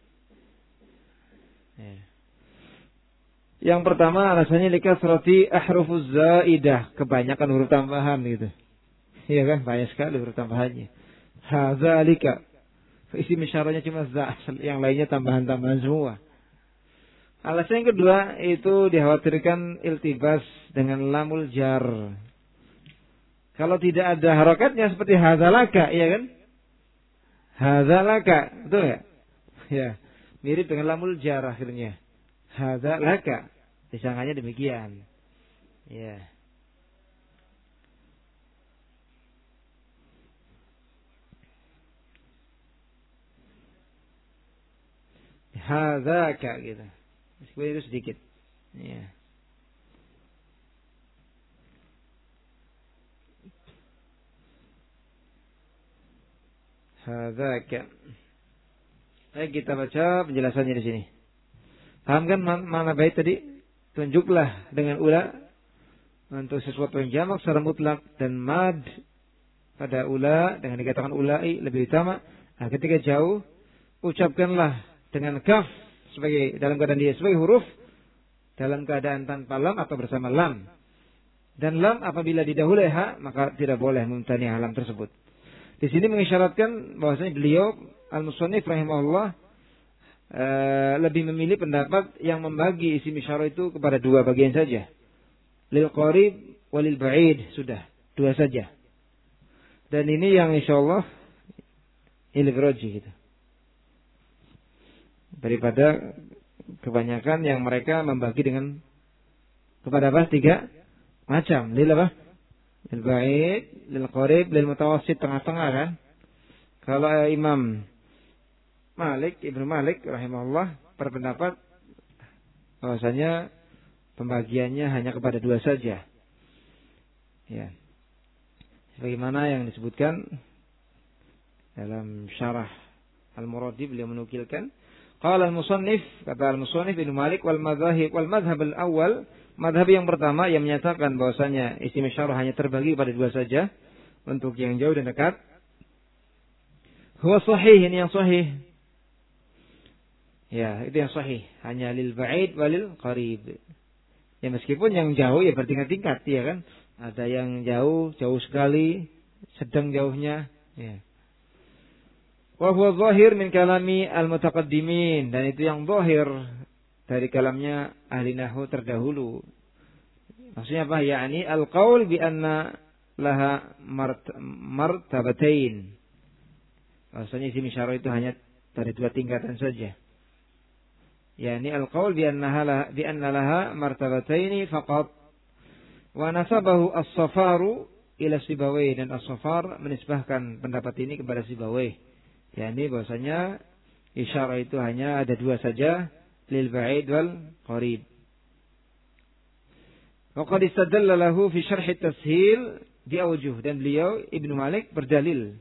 Ya. Yang pertama alasannya likasrati ahrufuz zaidah, kebanyakan huruf tambahan gitu. Iya kan? Banyak sekali huruf tambahannya. Hadzalika. Isim isyarahnya cuma za, yang lainnya tambahan-tambahan semua. Alasan yang kedua itu dikhawatirkan iltibas dengan lamul jar. Kalau tidak ada harakatnya seperti hadzalaka, iya kan? Hadzalaka, betul ya? Ya, mirip dengan lamul jar akhirnya. Hadzalaka, disangkanya demikian. Ya. Hadzaka gitu. Meskipun itu sedikit. Ya. Hadzaka. Baik, kita baca penjelasannya di sini. Paham kan mana bait tadi? Tunjuklah dengan ula untuk sesuatu yang jamak secara mutlak, dan mad pada ula dengan dikatakan ulai lebih utama. Nah, ketika jauh ucapkanlah dengan kaf sebagai dalam keadaan dia sebagai huruf, dalam keadaan tanpa lam atau bersama lam. Dan lam apabila didahului ha, maka tidak boleh mumtani' lam tersebut. Di sini mengisyaratkan bahwasanya beliau al-musannif rahimahullah lebih memilih pendapat yang membagi isim isyarah itu kepada dua bagian saja. Lil qarib walil ba'id, sudah dua saja. Dan ini yang insyaallah lebih rajih gitu. Daripada kebanyakan yang mereka membagi dengan kepada apa? Tiga macam. Lil apa? Lil ba'id, lil qarib, lil mutawassit, tengah-tengah kan. Kalau Imam Malik, Ibnu Malik rahimahullah berpendapat bahwasanya pembagiannya hanya kepada dua saja. Ya. Sebagaimana yang disebutkan dalam syarah Al-Muradi, beliau menukilkan qala al-musannif, kata al-musannif Ibnu Malik, wal madhhab al-awwal, madhab yang pertama yang menyatakan bahwasanya isim isyarah hanya terbagi pada dua saja untuk yang jauh dan dekat. Huwa sahih, ini yang sahih. Ya, itu yang sahih, hanya lil ba'id walil qarib. Ya, meskipun yang jauh ya bertingkat-tingkat, ya kan? Ada yang jauh sekali, sedang jauhnya, ya. Wa huwa zahir min kalami al-mutaqaddimin, dan itu yang zahir dari kalamnya ahli nahwu terdahulu. Maksudnya apa? Yani al-qaul bi anna laha martabatain. Maksudnya isim isyarah itu hanya dari dua tingkatan saja. Yani al-qaul bi anna laha martabataini faqat, Wa nasabahu as-Safaru ila Sibawayh, dan as-Safar menisbahkan pendapat ini kepada Sibawayh. yakni bahwasanya isyarah itu hanya ada dua saja, lil ba'id wal qarib. Wa qad istadalla lahu fi syarh at-tashil bi awjuh, dan beliau Ibnu Malik berdalil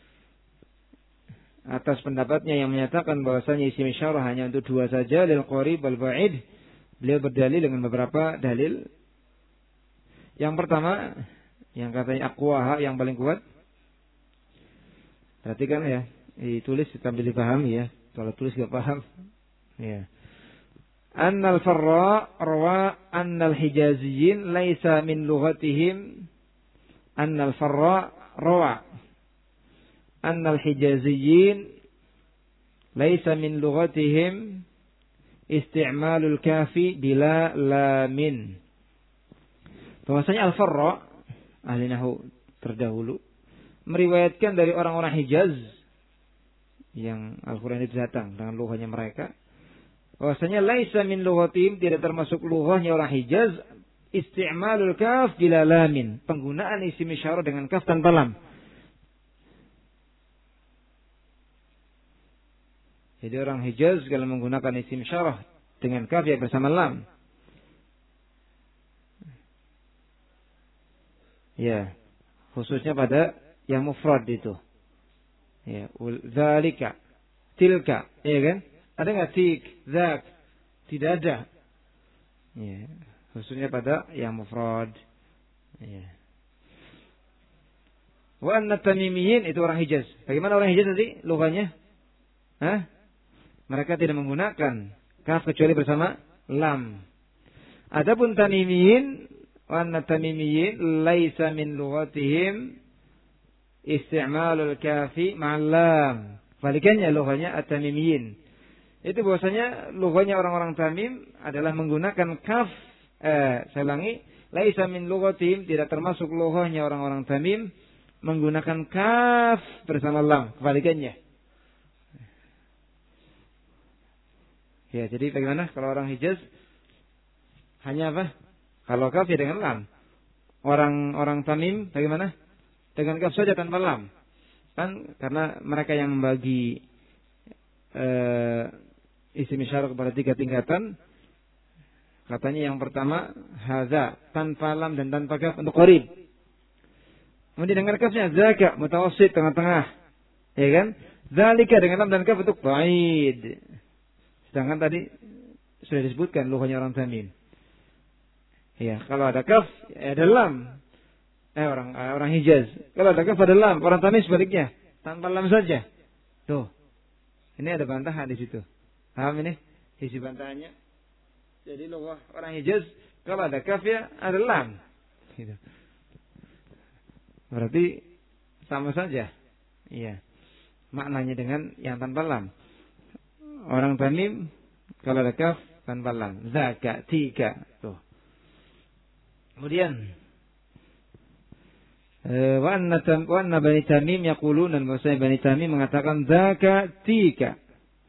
atas pendapatnya yang menyatakan bahwasanya isim isyarah hanya untuk dua saja, lil qarib wal ba'id. Beliau berdalil dengan beberapa dalil. Yang pertama, yang katanya aqwaha, yang paling kuat. Perhatikan ya, ditulis sambil dipahami ya. Kalau tulis enggak paham. Ya. Annal farra rawa annal hijaziyyin laisa min lughatihim. Annal farra rawa annal hijaziyyin laisa min lughatihim isti'malul kafi bila lamin. Bahwasanya al-farra, ahli nahwu terdahulu, meriwayatkan dari orang-orang Hijaz yang Al-Quran itu datang dengan lughahnya mereka, bahwasanya laisa min lughatihim, tidak termasuk lughahnya orang Hijaz, isti'malul kaf bila lamin, penggunaan isim isyarah dengan kaf tanpa lam. Jadi orang Hijaz kalau menggunakan isim isyarah dengan kaf ya bersama lam. Ya, khususnya pada yang mufrad itu. Ya, zalika, tilka, ya kan? Ada nggak tik, zak? Tidak ada. Ya, khususnya pada yang mufrad. Ya. Wa anna tamimiyin, itu orang Hijaz. Bagaimana orang Hijaz tadi lughahnya? Hah? Mereka tidak menggunakan kaf kecuali bersama lam. Adapun tamimiyin, wa anna tamimiyin laisa min lughatihim isti'malul kafi ma'al lam. Balikannya lughahnya at-tamimiyin. Itu bahwasanya lughahnya orang-orang Tamim adalah menggunakan kaf, saya ulangi, laisa min lughatihim, tidak termasuk lughahnya orang-orang Tamim menggunakan kaf bersama lam. Kebalikannya. Ya, jadi bagaimana kalau orang Hijaz hanya apa? Kalau kaf ya dengan lam. Orang Tamim bagaimana? Dengan kaf saja tanpa lam. Kan karena mereka yang membagi isim isyarah kepada 3 tingkatan. Katanya yang pertama hadza tanpa lam dan tanpa kaf untuk qarib. Kemudian dengan kafnya zaka mutawassit tengah-tengah. Ya kan? Zalika dengan lam dan kaf untuk ba'id. Sedangkan tadi sudah disebutkan lughahnya orang Tamim. Ya, kalau ada kaf, ada lam. Orang Hijaz. Kalau ada kaf, ada lam. Orang Tamim sebaliknya, tanpa lam saja. Tuh, ini ada bantahan di situ. Paham ini? Isi bantahannya. Jadi lughah orang Hijaz, kalau ada kaf ya ada lam. Gitu. Berarti sama saja. Iya. Maknanya dengan yang tanpa lam. Orang Tamim kalau ada kaf tanpa lam, zaka, tika, tuh. Kemudian wa anna Bani Tamim yaqulun, dan bahwasanya Bani Tamim mengatakan zaka, tika,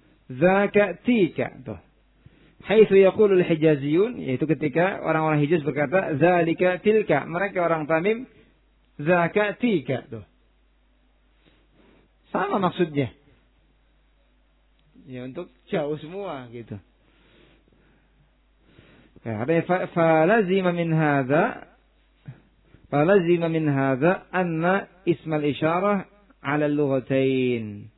tuh. Haitsu yaqulu al-Hijaziyun, yaitu ketika orang-orang Hijaz berkata zalika, tilka, mereka orang Tamim zaka, tika, tuh. Sama maksudnya. Ya, untuk jauh semua gitu. Ya, falazima min hadza anna ismal isyarah ala lughatain.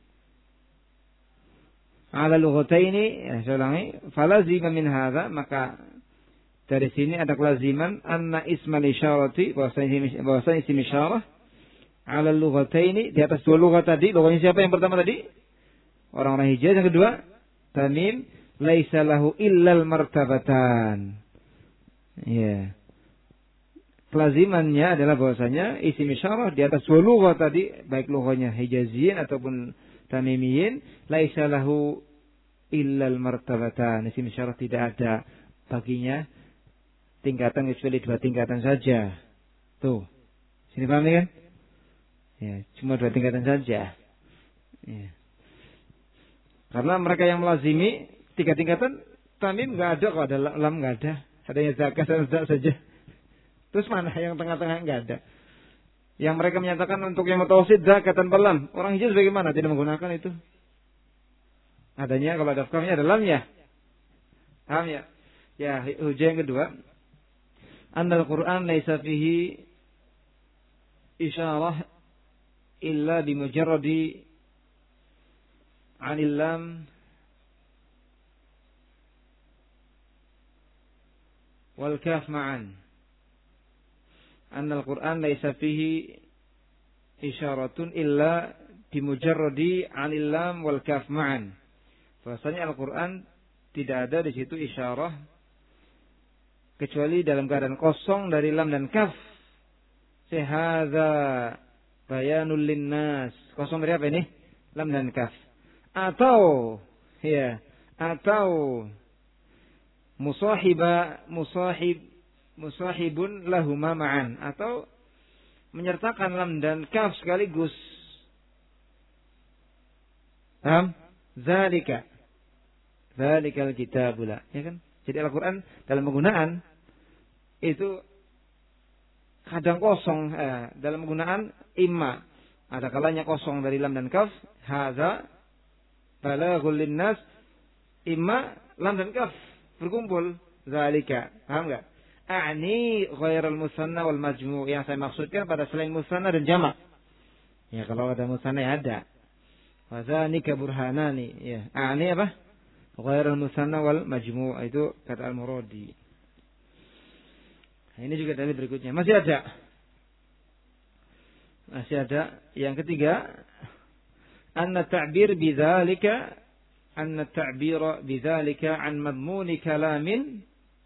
Ala lughataini, ya, saya ulangi, falazima min hadza, maka dari sini ada kelaziman anna ismal isyarati, bahwasanya isim isyarah ala lughataini, di atas dua lughat tadi. Lughahnya siapa yang pertama tadi? Orang-orang Hijaz. Yang kedua, Tamim, laisa lahu illal martabatan. Ya. Kelazimannya adalah bahwasanya isim isyarah di atas dua lughat tadi, baik lughahnya Hijaziyin ataupun Tamimiyin, laisa lahu illal martabatan. Isim isyarah tidak ada baginya tingkatan kecuali 2 tingkatan saja. Tuh. Sini paham kan? Ya, cuma 2 tingkatan saja. Ya. Karena mereka yang melazimi 3 tingkatan, Tamim nggak ada, kalau ada lam nggak ada, adanya zakat dan zak saja. Terus mana yang tengah-tengah enggak ada? Yang mereka menyatakan untuk yang mutawasid zakat tanpa lam. Orang Hijaz bagaimana? Tidak menggunakan itu. Adanya kalau ada kafnya ada lamnya. Paham ya? Ya, hujah yang kedua. Annal Qur'an laisa fihi isyarah illa bimujarradi 'anil lam wal kaf ma'an. Annal Qur'an laisa fihi isyaratun illa bimujarradi 'anil lam wal kaf ma'an. Bahasanya Al-Qur'an tidak ada di situ isyarah kecuali dalam keadaan kosong dari lam dan kaf. Sehadza bayanul linnas. Kosong dari apa ini? Lam dan kaf. Atau musahibun lahuma ma'an, atau menyertakan lam dan kaf sekaligus. Paham? Zalikal kitabula, ya kan? Jadi Al-Qur'an dalam penggunaan itu kadang kosong, dalam penggunaan imma ada kalanya kosong dari lam dan kaf, hadza balaghul linnas, imma lam dan kaf berkumpul, zalika. Paham enggak? A'ni ghairal musanna wal majmu', yang saya maksudkan pada selain musanna dan jamak. Ya kalau ada musanna ya ada. Wa zanika burhanani, ya. A'ni apa? Ghairal musanna wal majmu', itu kata Al-Muradi. Nah, ini juga dalil berikutnya. Masih ada yang ketiga, anna ta'bira bidzalika an madmuni kalamin,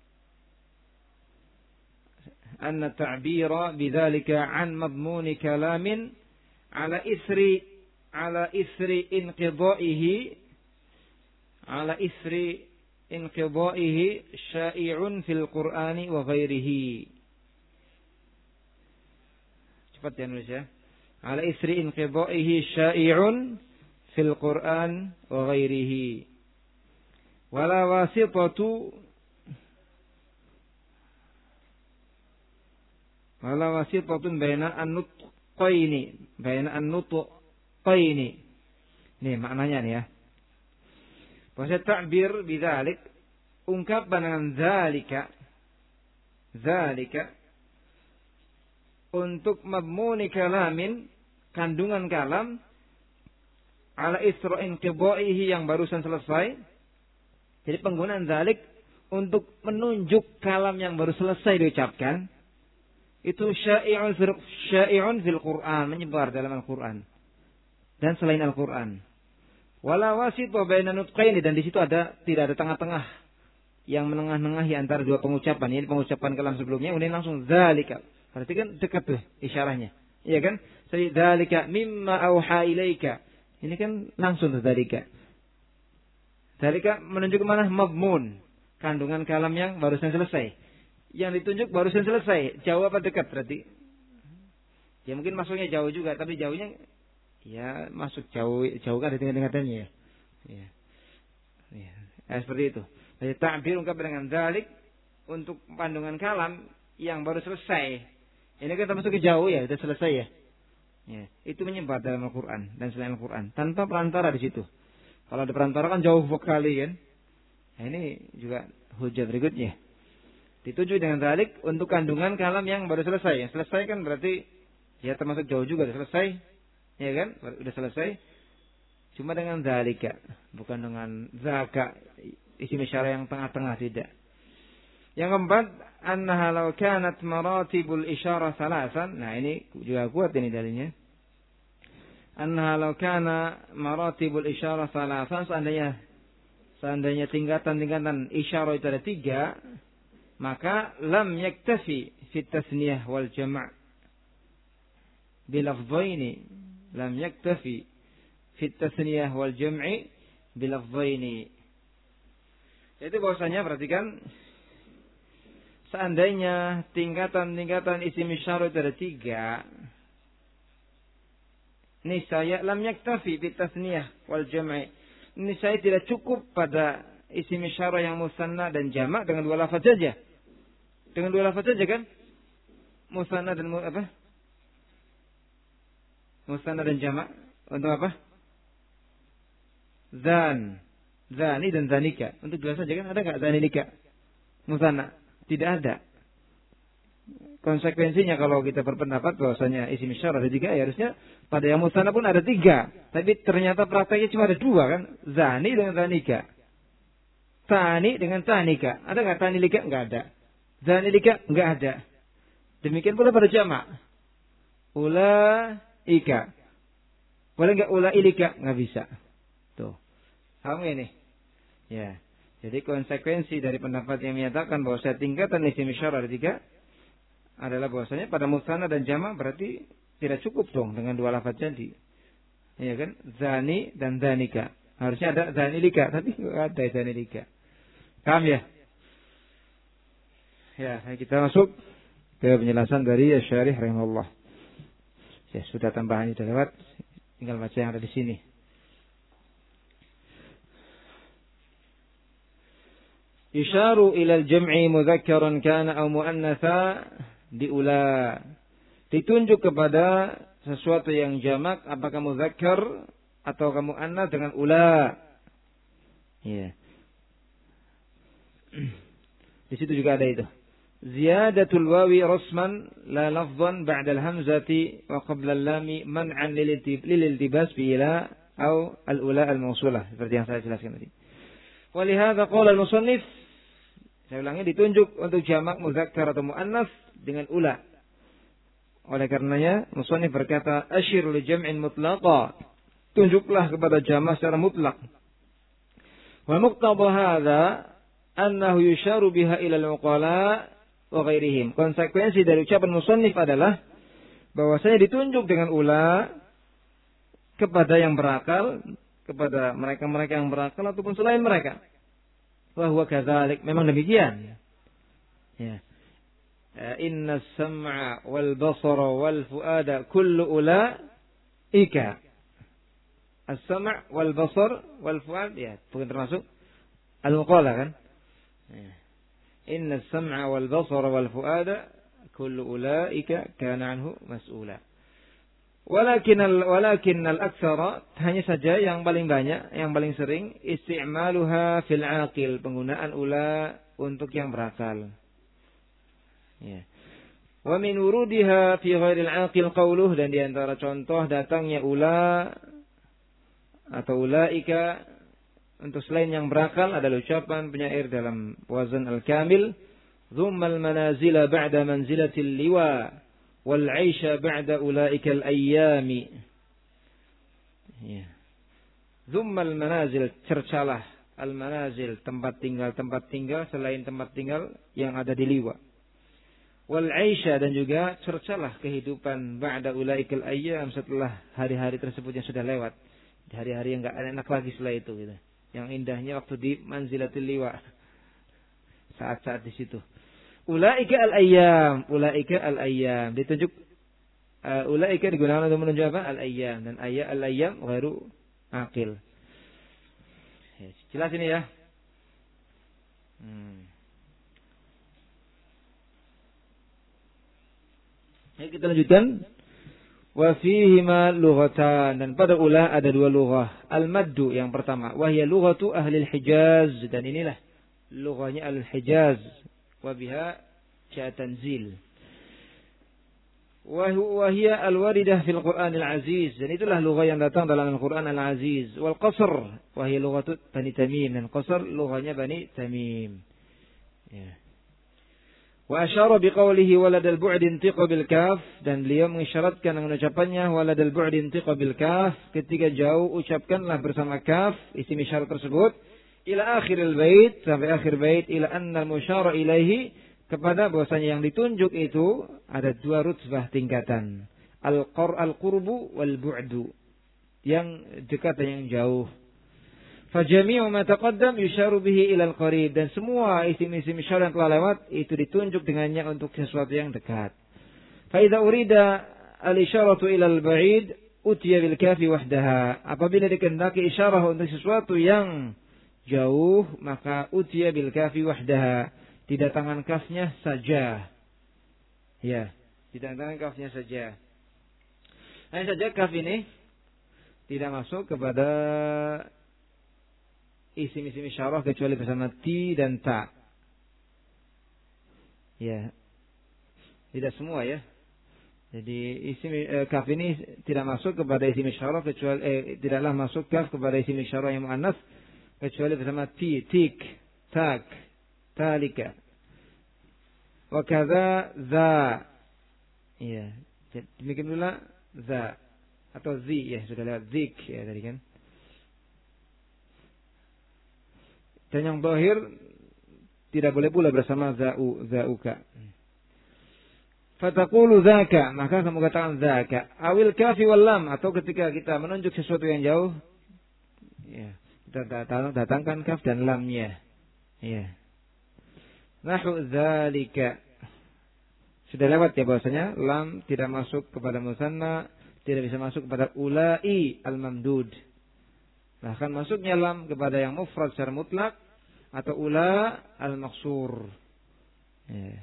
anna ta'bira bidzalika an madmuni kalamin ala isri inqidaihi syai'un fil Qur'ani wa ghairihi. Cepat ya nulis ya. Ala isri inqidaihi syai'un fil Qur'an wa ghairihi. Wala wasitatun baina an-nutqaini. Nih maknanya nih ya. Bahasa ta'bir bidzalik, ungkapan dengan zalika untuk madmuni kalamin, kandungan kalam, ala isra'in qidaihi, yang barusan selesai. Jadi penggunaan zalik untuk menunjuk kalam yang baru selesai diucapkan, itu syai'un fil Qur'an, menyebar dalam Al-Qur'an dan selain Al-Qur'an. Wala wasita baina nutqaini, dan di situ tidak ada tengah-tengah yang menengah-nengahi antara dua pengucapan. Ini pengucapan kalam sebelumnya, kemudian langsung zalika. Berarti kan dekat tuh isyarahnya. Iya kan? Jadi zalika mimma auha ilaika. Ini kan langsung tuh zalika. Zalika menunjuk ke mana? Madmun, kandungan kalam yang barusan selesai. Yang ditunjuk barusan selesai. Jauh apa dekat berarti? Ya mungkin masuknya jauh juga, tapi jauhnya ya masuk jauh kan ada tingkat-tingkatannya ya. Ya. Seperti itu. Jadi ta'bir ungkap dengan zalik untuk kandungan kalam yang baru selesai. Ini kan termasuk jauh ya, sudah selesai ya. Ya, itu menyebar dalam Al-Qur'an dan selain Al-Qur'an tanpa perantara di situ. Kalau ada perantara kan jauh sekali kan. Nah, ini juga hujah berikutnya. Dituju dengan zalik untuk kandungan kalam yang baru selesai. Yang selesai kan berarti ya termasuk jauh juga, sudah selesai. Ya kan? Sudah selesai. Cuma dengan zalika, bukan dengan zaka, isim isyarah yang tengah-tengah, tidak. Yang keempat, annaha law kanat maratibul isyarah salasan. Nah, ini juga kuat ini dalilnya. Annaha law kana maratibul isyarah salasan, seandainya tingkatan-tingkatan isyarah itu ada 3, maka lam yaktafi fit tasniyah wal jama' bilafdhaini. Lam yaktafi fit tasniyah wal jam'i bilafdhaini. Itu bahwasanya, perhatikan, seandainya tingkatan-tingkatan isim isyarah itu ada 3, niscaya lam yaktafi fit tasniyah wal jam'i, niscaya tidak cukup pada isim isyarah yang musanna dan jamak dengan 2 lafaz saja. Dengan 2 lafaz saja kan? musanna dan musanna dan jamak untuk apa? Zani dan zanika. Untuk dua saja kan, ada enggak zanika? Musanna? Tidak ada. Konsekuensinya kalau kita berpendapat bahwasanya isim isyarah ada 3, ya harusnya pada yang musanna pun ada 3. Tapi ternyata prakteknya cuma ada 2 kan? Zani dengan zanika. Tani dengan tanika. Ada enggak tanilika? Enggak ada. Zanilika? Enggak ada. Demikian pula pada jamak. Ulaika. Boleh enggak ulailika? Enggak bisa. Tuh. Paham ini? Ya. Jadi konsekuensi dari pendapat yang menyatakan bahwa tingkatan isim isyarah ada 3 adalah bahwasanya pada musanna dan jamak berarti tidak cukup dong dengan 2 lafaz jadi. Ya kan? Zani dan zanika. Harusnya ada zanilika, tapi enggak ada zanilika. Paham ya? Ya, kita masuk ke penjelasan dari Asy-Syarih rahimahullah. Ya, sudah tambahan sudah lewat, tinggal baca yang ada di sini. Isyaru ila al-jam'i mudzakkaran kana aw muannatsa diula. Ditunjuk kepada sesuatu yang jamak apakah mudzakkar atau muannats dengan ula. Ya. Di situ juga ada itu. Ziyadatul wawi rasman la lafzan ba'da al-hamzati wa qabla al-lami man'an lil-iltibas bi ila atau al-ula al-mawsulah seperti yang saya jelaskan tadi. Walihada qala al-musannif, saya ulangi, ditunjuk untuk jamak muzakkar atau muannats dengan ula. Oleh karenanya musannif berkata asyir li jam'in mutlaqa, tunjuklah kepada jamak secara mutlak. Wa muqtada hadza annahu yusharu biha ila al-uqala wa ghairihim. Konsekuensi dari ucapan musannif adalah bahwasanya ditunjuk dengan ula kepada yang berakal, kepada mereka-mereka yang berakal ataupun selain mereka. Wa huwa kadzalik, memang demikian. Ya. Inna as-sam'a wal basara wal fuada kullu ulaika. As-sam' wal basar wal fuad, ya, bukan termasuk al-muqala kan? Ya. Inna as-sam'a wal basara wal fuada kullu ulaika kana anhu mas'ula. Walakin al-aktsara, hanya saja yang paling banyak, yang paling sering isti'maluha fil aqil, penggunaan ula untuk yang berakal. Ya. Wa min wurudiha fi ghairil aqil qawluh, dan di antara contoh datangnya ula atau ulaika untuk selain yang berakal adalah ucapan penyair dalam wazan al-kamil, dzummal manazila ba'da manzilatil liwa wal 'aisha ba'da ulaika al-ayyami. Ya. Dzummal manazil, cercalah al-manazil, tempat tinggal selain tempat tinggal yang ada di liwa. Wal 'aisha, dan juga cercalah kehidupan ba'da ulaika al-ayyam, setelah hari-hari tersebut yang sudah lewat. Di hari-hari yang enggak enak lagi setelah itu gitu. Yang indahnya waktu di manzilatil liwa. Saat-saat di situ. Ulaika al-ayyam. Ditunjuk ulaika digunakan untuk menunjuk apa? Al-ayyam, dan al-ayyam ghairu aqil. Ya, jelas ini ya. Ayo kita lanjutkan. Wa fihima lughatan, dan pada ula ada 2 lughah. Al-maddu yang pertama, wa hiya lughatu ahli al-Hijaz, dan inilah lughahnya al-Hijaz. Wa biha ja'a tanzil. Wa hiya al-waridah fil Qur'an al-Aziz, dan itulah lughah yang datang dalam Al-Qur'an al-Aziz. Wal qasr, wa hiya lughatu Bani Tamim, dan qasr lughahnya Bani Tamim. Ya. Wa asyara biqaulihi waladal bu'di intiqa bil kaf, dan beliau mengisyaratkan dengan ucapannya waladal bu'di intiqa bil kaf, ketika jauh ucapkanlah bersama kaf, isim isyarat tersebut, ila akhiril bait, sampai akhir bait, ila anna al-musyara ilaihi, kepada bahwasanya yang ditunjuk itu ada 2 rutbah tingkatan, al-qurbu wal bu'du, yang dekat dan yang jauh. Fajami'u ma taqaddam yusharu bihi ila al-qarib, dan semua isim-isim isyarat yang telah lewat itu ditunjuk dengannya untuk sesuatu yang dekat. Fa idza urida al-isyaratu ila al-ba'id utiya bil kafi wahdaha, apabila dikehendaki isyarah untuk sesuatu yang jauh maka utiya bil kafi wahdaha, didatangkan kafnya saja. Ya, Didatangkan kafnya saja. Hanya saja kaf ini tidak masuk kepada isim-isim isyarah kecuali bersama ti dan ta. Ya. Tidak semua ya. Jadi isim kaf ini tidak masuk kepada isim isyarah kecuali tidaklah masuk kaf kepada isim isyarah yang muannats kecuali bersama ti, tik, tak, talika. Wa kadza za. Ya. Demikian pula za atau zi ya, sudah lewat zik ya tadi kan. Dan yang zahir tidak boleh pula bersama zauka. Fataqulu zaka, maka kamu katakan zaka. Awil kafi wal lam, atau ketika kita menunjuk sesuatu yang jauh, ya, kita datangkan kaf dan lamnya. Ya. Nahu zalika. Sudah lewat ya bahwasanya lam tidak masuk kepada musanna, tidak bisa masuk kepada ulai al-mamdud. Bahkan masuknya lam kepada yang mufrad secara mutlak atau ula al-maqsur. Ya.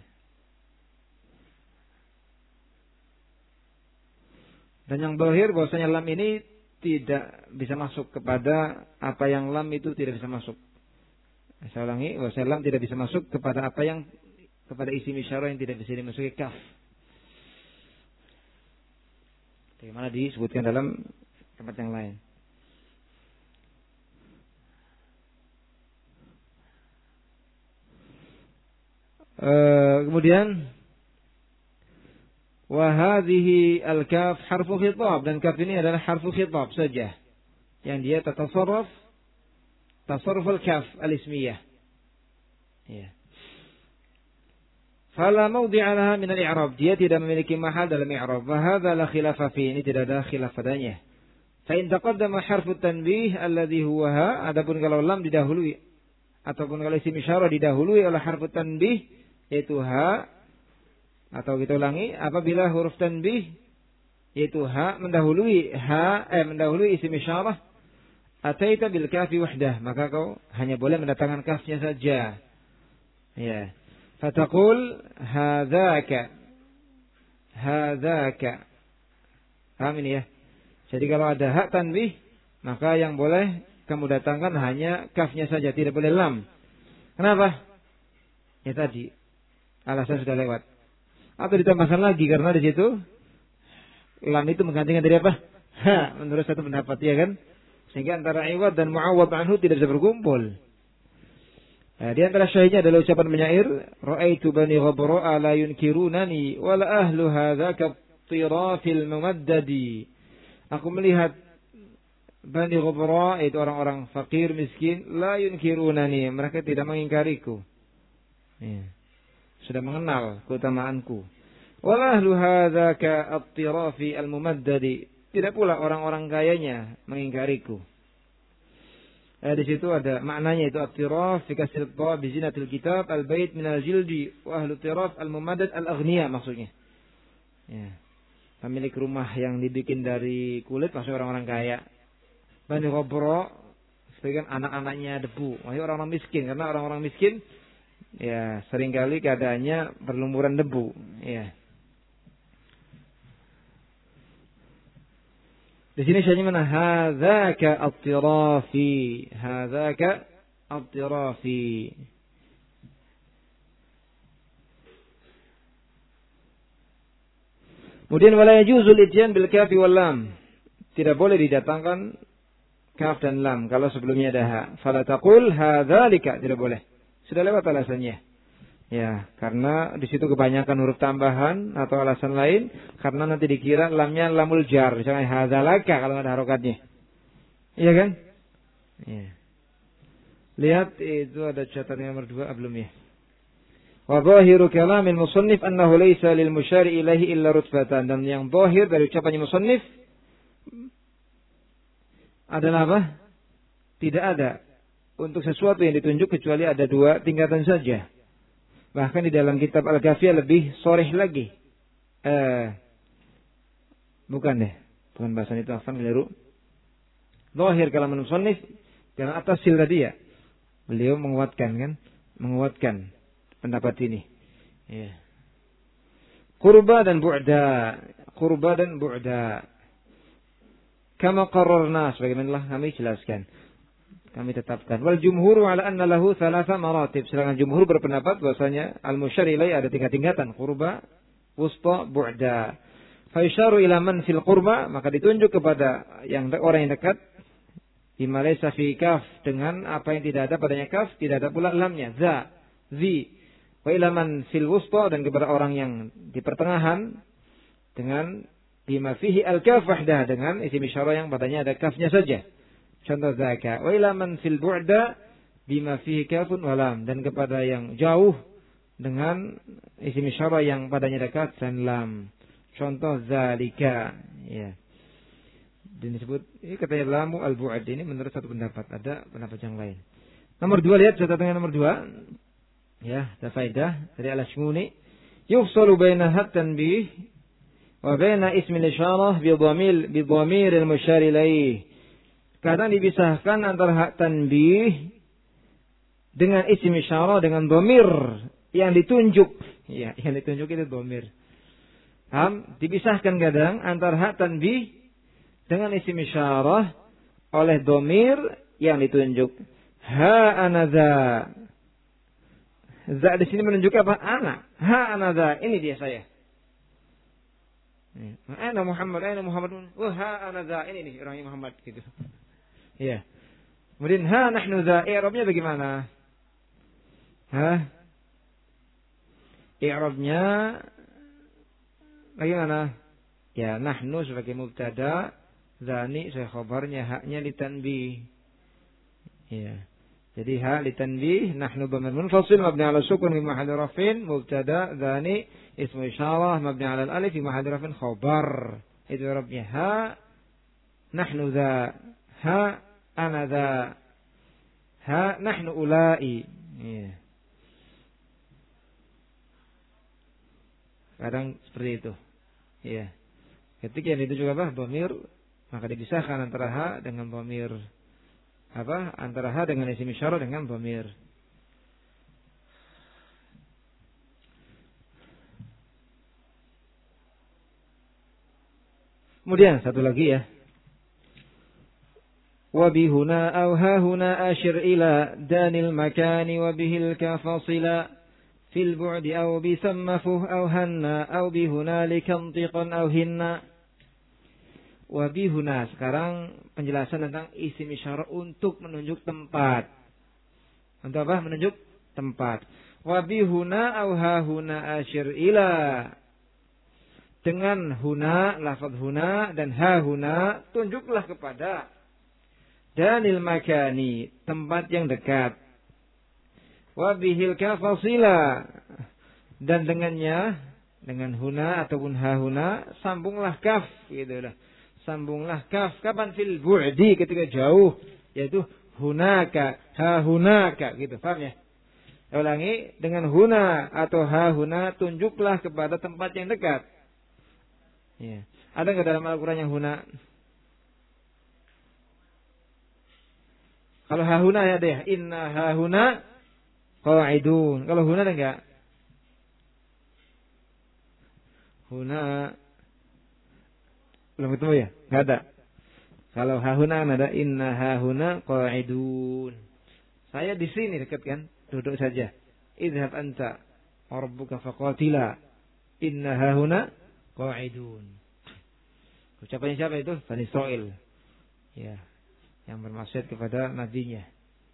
Dan yang zahir bahwasanya lam ini tidak bisa masuk kepada apa yang lam itu tidak bisa masuk. Saya ulangi, bahwasanya lam tidak bisa masuk kepada apa yang kepada isim isyarah yang tidak bisa dimasuki kaf. Bagaimana disebutkan dalam tempat yang lain. Kemudian wa hadhihi al-kaf harfu khitab, dan kaf ini adalah harfu khitab saja yang dia tasarruf al-kaf al-ismiyah. Ya. Fala mawdi'a laha min al-i'rab, dia tidak memiliki mahal dalam i'rab. Wa hadza la khilafa fi, ini tidak ada khilaf padanya. Fa in taqaddama harfu tanbih alladhi huwa ha, adapun kalau lam didahului ataupun kalau isim isyarah didahului oleh harfu tanbih yaitu ha, atau kita ulangi, apabila huruf tanbih yaitu ha mendahului isim isyarah, ataita bil kafi wahdah, maka kau hanya boleh mendatangkan kafnya saja. Ya. Fataqul hadzaka. Paham ini ya? Jadi kalau ada hak tanbih, maka yang boleh kamu datangkan hanya kafnya saja, tidak boleh lam. Kenapa? Ya tadi alasan sudah lewat. Atau ditambahkan lagi karena di situ lam itu menggantikan dari apa? Ha, menurut satu pendapat ya kan? Sehingga antara iwad dan muawwad anhu tidak bisa berkumpul. Nah, di antara syahidnya adalah ucapan penyair, ra'aitu bani ghabra'a la yunkirunani wa la ahlu hadzaka tirafil mumaddadi. Aku melihat bani ghabra' itu orang-orang fakir miskin, la yunkirunani, mereka tidak mengingkariku. Ya. Sudah mengenal keutamaanku. Wa la ahlu hadzaka at-tirafi al-mumaddadi, tidak pula orang-orang kayanya mengingkariku. Di situ ada maknanya itu at-tiraf fi kasr ad-dha bi zinatil kitab al-bait min al-jildi wa ahlu tiraf al-mumaddad al-aghniya maksudnya. Ya. Pemilik rumah yang dibikin dari kulit maksudnya orang-orang kaya. Bani Ghabra sebagian anak-anaknya debu. Maksudnya orang-orang miskin, karena orang-orang miskin ya seringkali keadaannya berlumuran debu, ya. Di sini syahnya mana? Hadzaka at-tirafi. Kemudian wala yajuzul ityan bil kafi wal lam. Tidak boleh didatangkan kaf dan lam kalau sebelumnya ada ha. Fala taqul hadzalika, tidak boleh. Sudah lewat alasannya. Ya, karena di situ kebanyakan huruf tambahan atau alasan lain, karena nanti dikira lamnya lamul jar, misalnya hadzalaka kalau ada harokatnya. Iya kan? Iya. Lihat itu ada catatan nomor 2 belum ya? Wa zahiru kalamil musannif annahu laysa lil musyari ilaihi illa rutbatan, dan yang zahir dari ucapannya musannif adalah apa? Tidak ada untuk sesuatu yang ditunjuk kecuali ada 2 tingkatan saja. Bahkan di dalam kitab Al-Kafiyah lebih soreh lagi. Bukan bahasan itu afan keliru. Zahir kalam musannif dengan atas sil tadi ya. Beliau menguatkan pendapat ini. Ya. Qurba dan bu'da. Qurba dan bu'da. Kama qarrarna, sebagaimana kami jelaskan. Kami tetapkan. Wal jumhur ala anna lahu thalatha maratib. Sedangkan jumhur berpendapat bahwasanya al-musyar ilai ada 3 tingkatan. Qurba, wusta, bu'da. Fa yusharu ila man fil qurba, maka ditunjuk kepada orang yang dekat. Bima laysa fi kaf, dengan apa yang tidak ada padanya kaf, tidak ada pula lamnya. Za, zi. Wa ila man fil wusta, dan kepada orang yang di pertengahan dengan bima fihi al-kaf wahdah, dengan isim isyarah yang padanya ada kafnya saja. Contoh zaka. Wa ila man fil bu'da bima fihi kafun wa lam, dan kepada yang jauh dengan isim isyarah yang padanya ada kaf dan lam. Contoh zalika, ya. Dan disebut ini katanya lamu al-bu'd, ini menurut satu pendapat, ada pendapat yang lain. Nomor 2, lihat catatan nomor 2. Ya, ada faedah dari Al-Ashmuni. Yufsalu baina at-tanbih wa baina ismi al-isyarah bi dhamir al-musyar ilaih. Kadang dipisahkan antara hak tanbih dengan isim isyarah dengan dhamir yang ditunjuk. Ya, yang ditunjuk itu dhamir. Dipisahkan kadang antara hak tanbih dengan isim isyarah oleh dhamir yang ditunjuk. Ha anadza. Za di sini menunjuk apa? Ana. Ha anadza, ini dia saya. Ana Muhammad, ana Muhammad. Wah, ha anadza, ini nih orangnya Muhammad gitu. Ya. Kemudian ha nahnu dza, i'rabnya bagaimana? I'rabnya bagaimana? Ya, nahnu sebagai mubtada, dzani sebagai khabarnya, haknya litanbih. Ya. Jadi ha litanbih, nahnu dhamir munfasil mabni 'ala sukun fi mahalli raf'in, mubtada, dzani ismu isyarah mabni 'ala al-alif fi mahalli raf'in khabar. Itu i'rabnya ha nahnu dza, ha ana dza, ha nahnu ulai. Ya. Kadang seperti itu. Ya. Ketika yang itu juga apa? Dhamir, maka dipisahkan antara ha dengan dhamir. Antara ha dengan isim isyarah dengan dhamir. Kemudian satu lagi ya. Wa bihuna aw ha huna ashir ila danil makani wa bihil kafasila fil bu'di aw bi sammafuh aw hanna aw bihuna likantiqan aw hinna. Wa bihuna, sekarang penjelasan tentang isim isyarah untuk menunjuk tempat. Untuk apa? Menunjuk tempat. Wa bihuna aw ha huna ashir ila. Dengan huna, lafaz huna dan ha huna, tunjuklah kepada danil makani, tempat yang dekat. Wa bihil kafasila, dan dengannya, dengan huna ataupun ha huna, sambunglah kaf, gitu lah. Sambunglah kaf. Kapan? Fil bu'di, ketika jauh, yaitu hunaka, ha hunaka, gitu. Paham ya? Ulangi, dengan huna atau ha huna, tunjuklah kepada tempat yang dekat. Ya. Ada nggak dalam Al-Quran yang huna? Kalau ha huna ya deh, inna ha huna qa'idun. Kalau huna ada enggak? Huna belum ketemu ya? Enggak ada. Kalau ha huna ada, inna ha huna qa'idun. Saya di sini dekat kan? Duduk saja. Idhab anta wa rabbuka faqatila. Inna ha huna qa'idun. Ucapannya siapa itu? Bani Israil. Ya. Yang bermaksud kepada nabinya.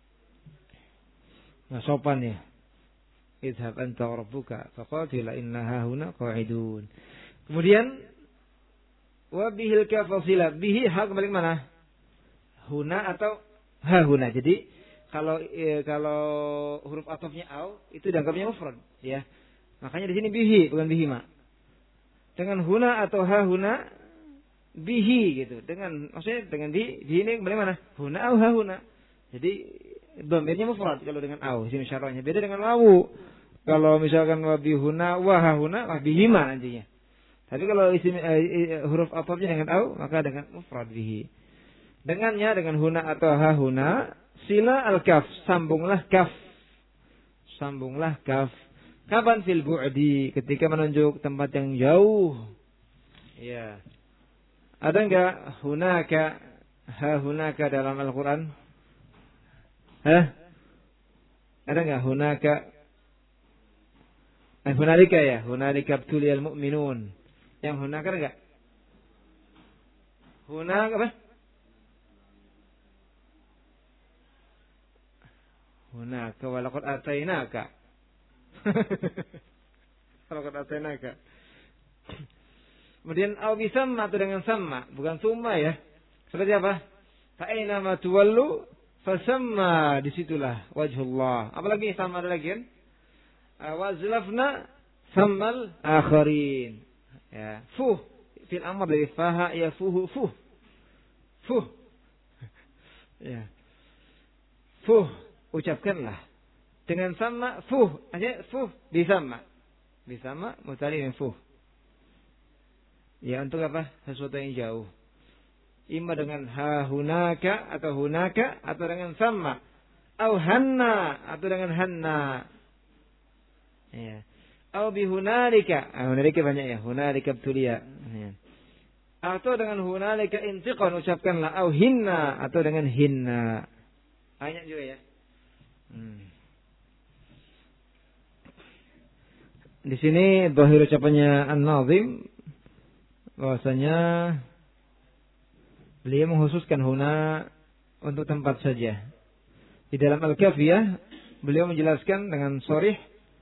Nggak sopan ya. Idhab anta wa rabbuka faqatila inna hahuna qa'idun. Kemudian wa bihil kafasila, bihi ha kembali mana? Huna atau ha huna. Jadi kalau huruf atofnya au itu dianggapnya mufrad ya. Makanya di sini bihi bukan bihima. Dengan huna atau ha huna bihi gitu. Maksudnya dengan di ini kembali mana? Huna au ha huna. Jadi dhamirnya mufrad kalau dengan au, isim isyarahnya. Beda dengan wawu. Kalau misalkan wa bihuna wa ha huna wa bihima nantinya. Tapi kalau huruf atofnya dengan au, maka dengan mufrad bihi. Dengannya dengan huna atau ha huna, sila al-kaf, sambunglah kaf. Sambunglah kaf. Kapan? Fil bu'di, ketika menunjuk tempat yang jauh. Ya. Ada enggak hunaka dalam Al-Quran? Ada enggak hunaka? Hunalika ya, hunalika ibtuliyal mu'minun. Yang hunaka enggak? Hunaka apa? Hunaka walaqad atainaka. Walaqad atainaka. Kemudian au bisamma atau dengan sama, bukan summa ya. Seperti apa? Fa aina ma tuwallu fasamma, disitulah wajhullah. Apalagi sama ada lagi kan? Wazlafna sammal akharin. Ya, fuh fil amr dari faha ya fuh. Ya. Fuh, ucapkanlah dengan sama fuh, aja fuh disama mutali dengan fuh. Ya, untuk apa? Sesuatu yang jauh. Ima dengan hunaka atau hunaka atau dengan sama. Au hanna atau dengan hanna. Ya. Au bihunalika. Hunalika banyak ya. Hunalika ibtuliya. Ya. Atau dengan hunalika intiqan, ucapkanlah. Au hinna atau dengan hinna. Banyak juga ya. Di sini dhahir ucapannya An-Nazim bahwasanya beliau mengkhususkan huna untuk tempat saja. Di dalam Al-Kafiyah beliau menjelaskan dengan sharih,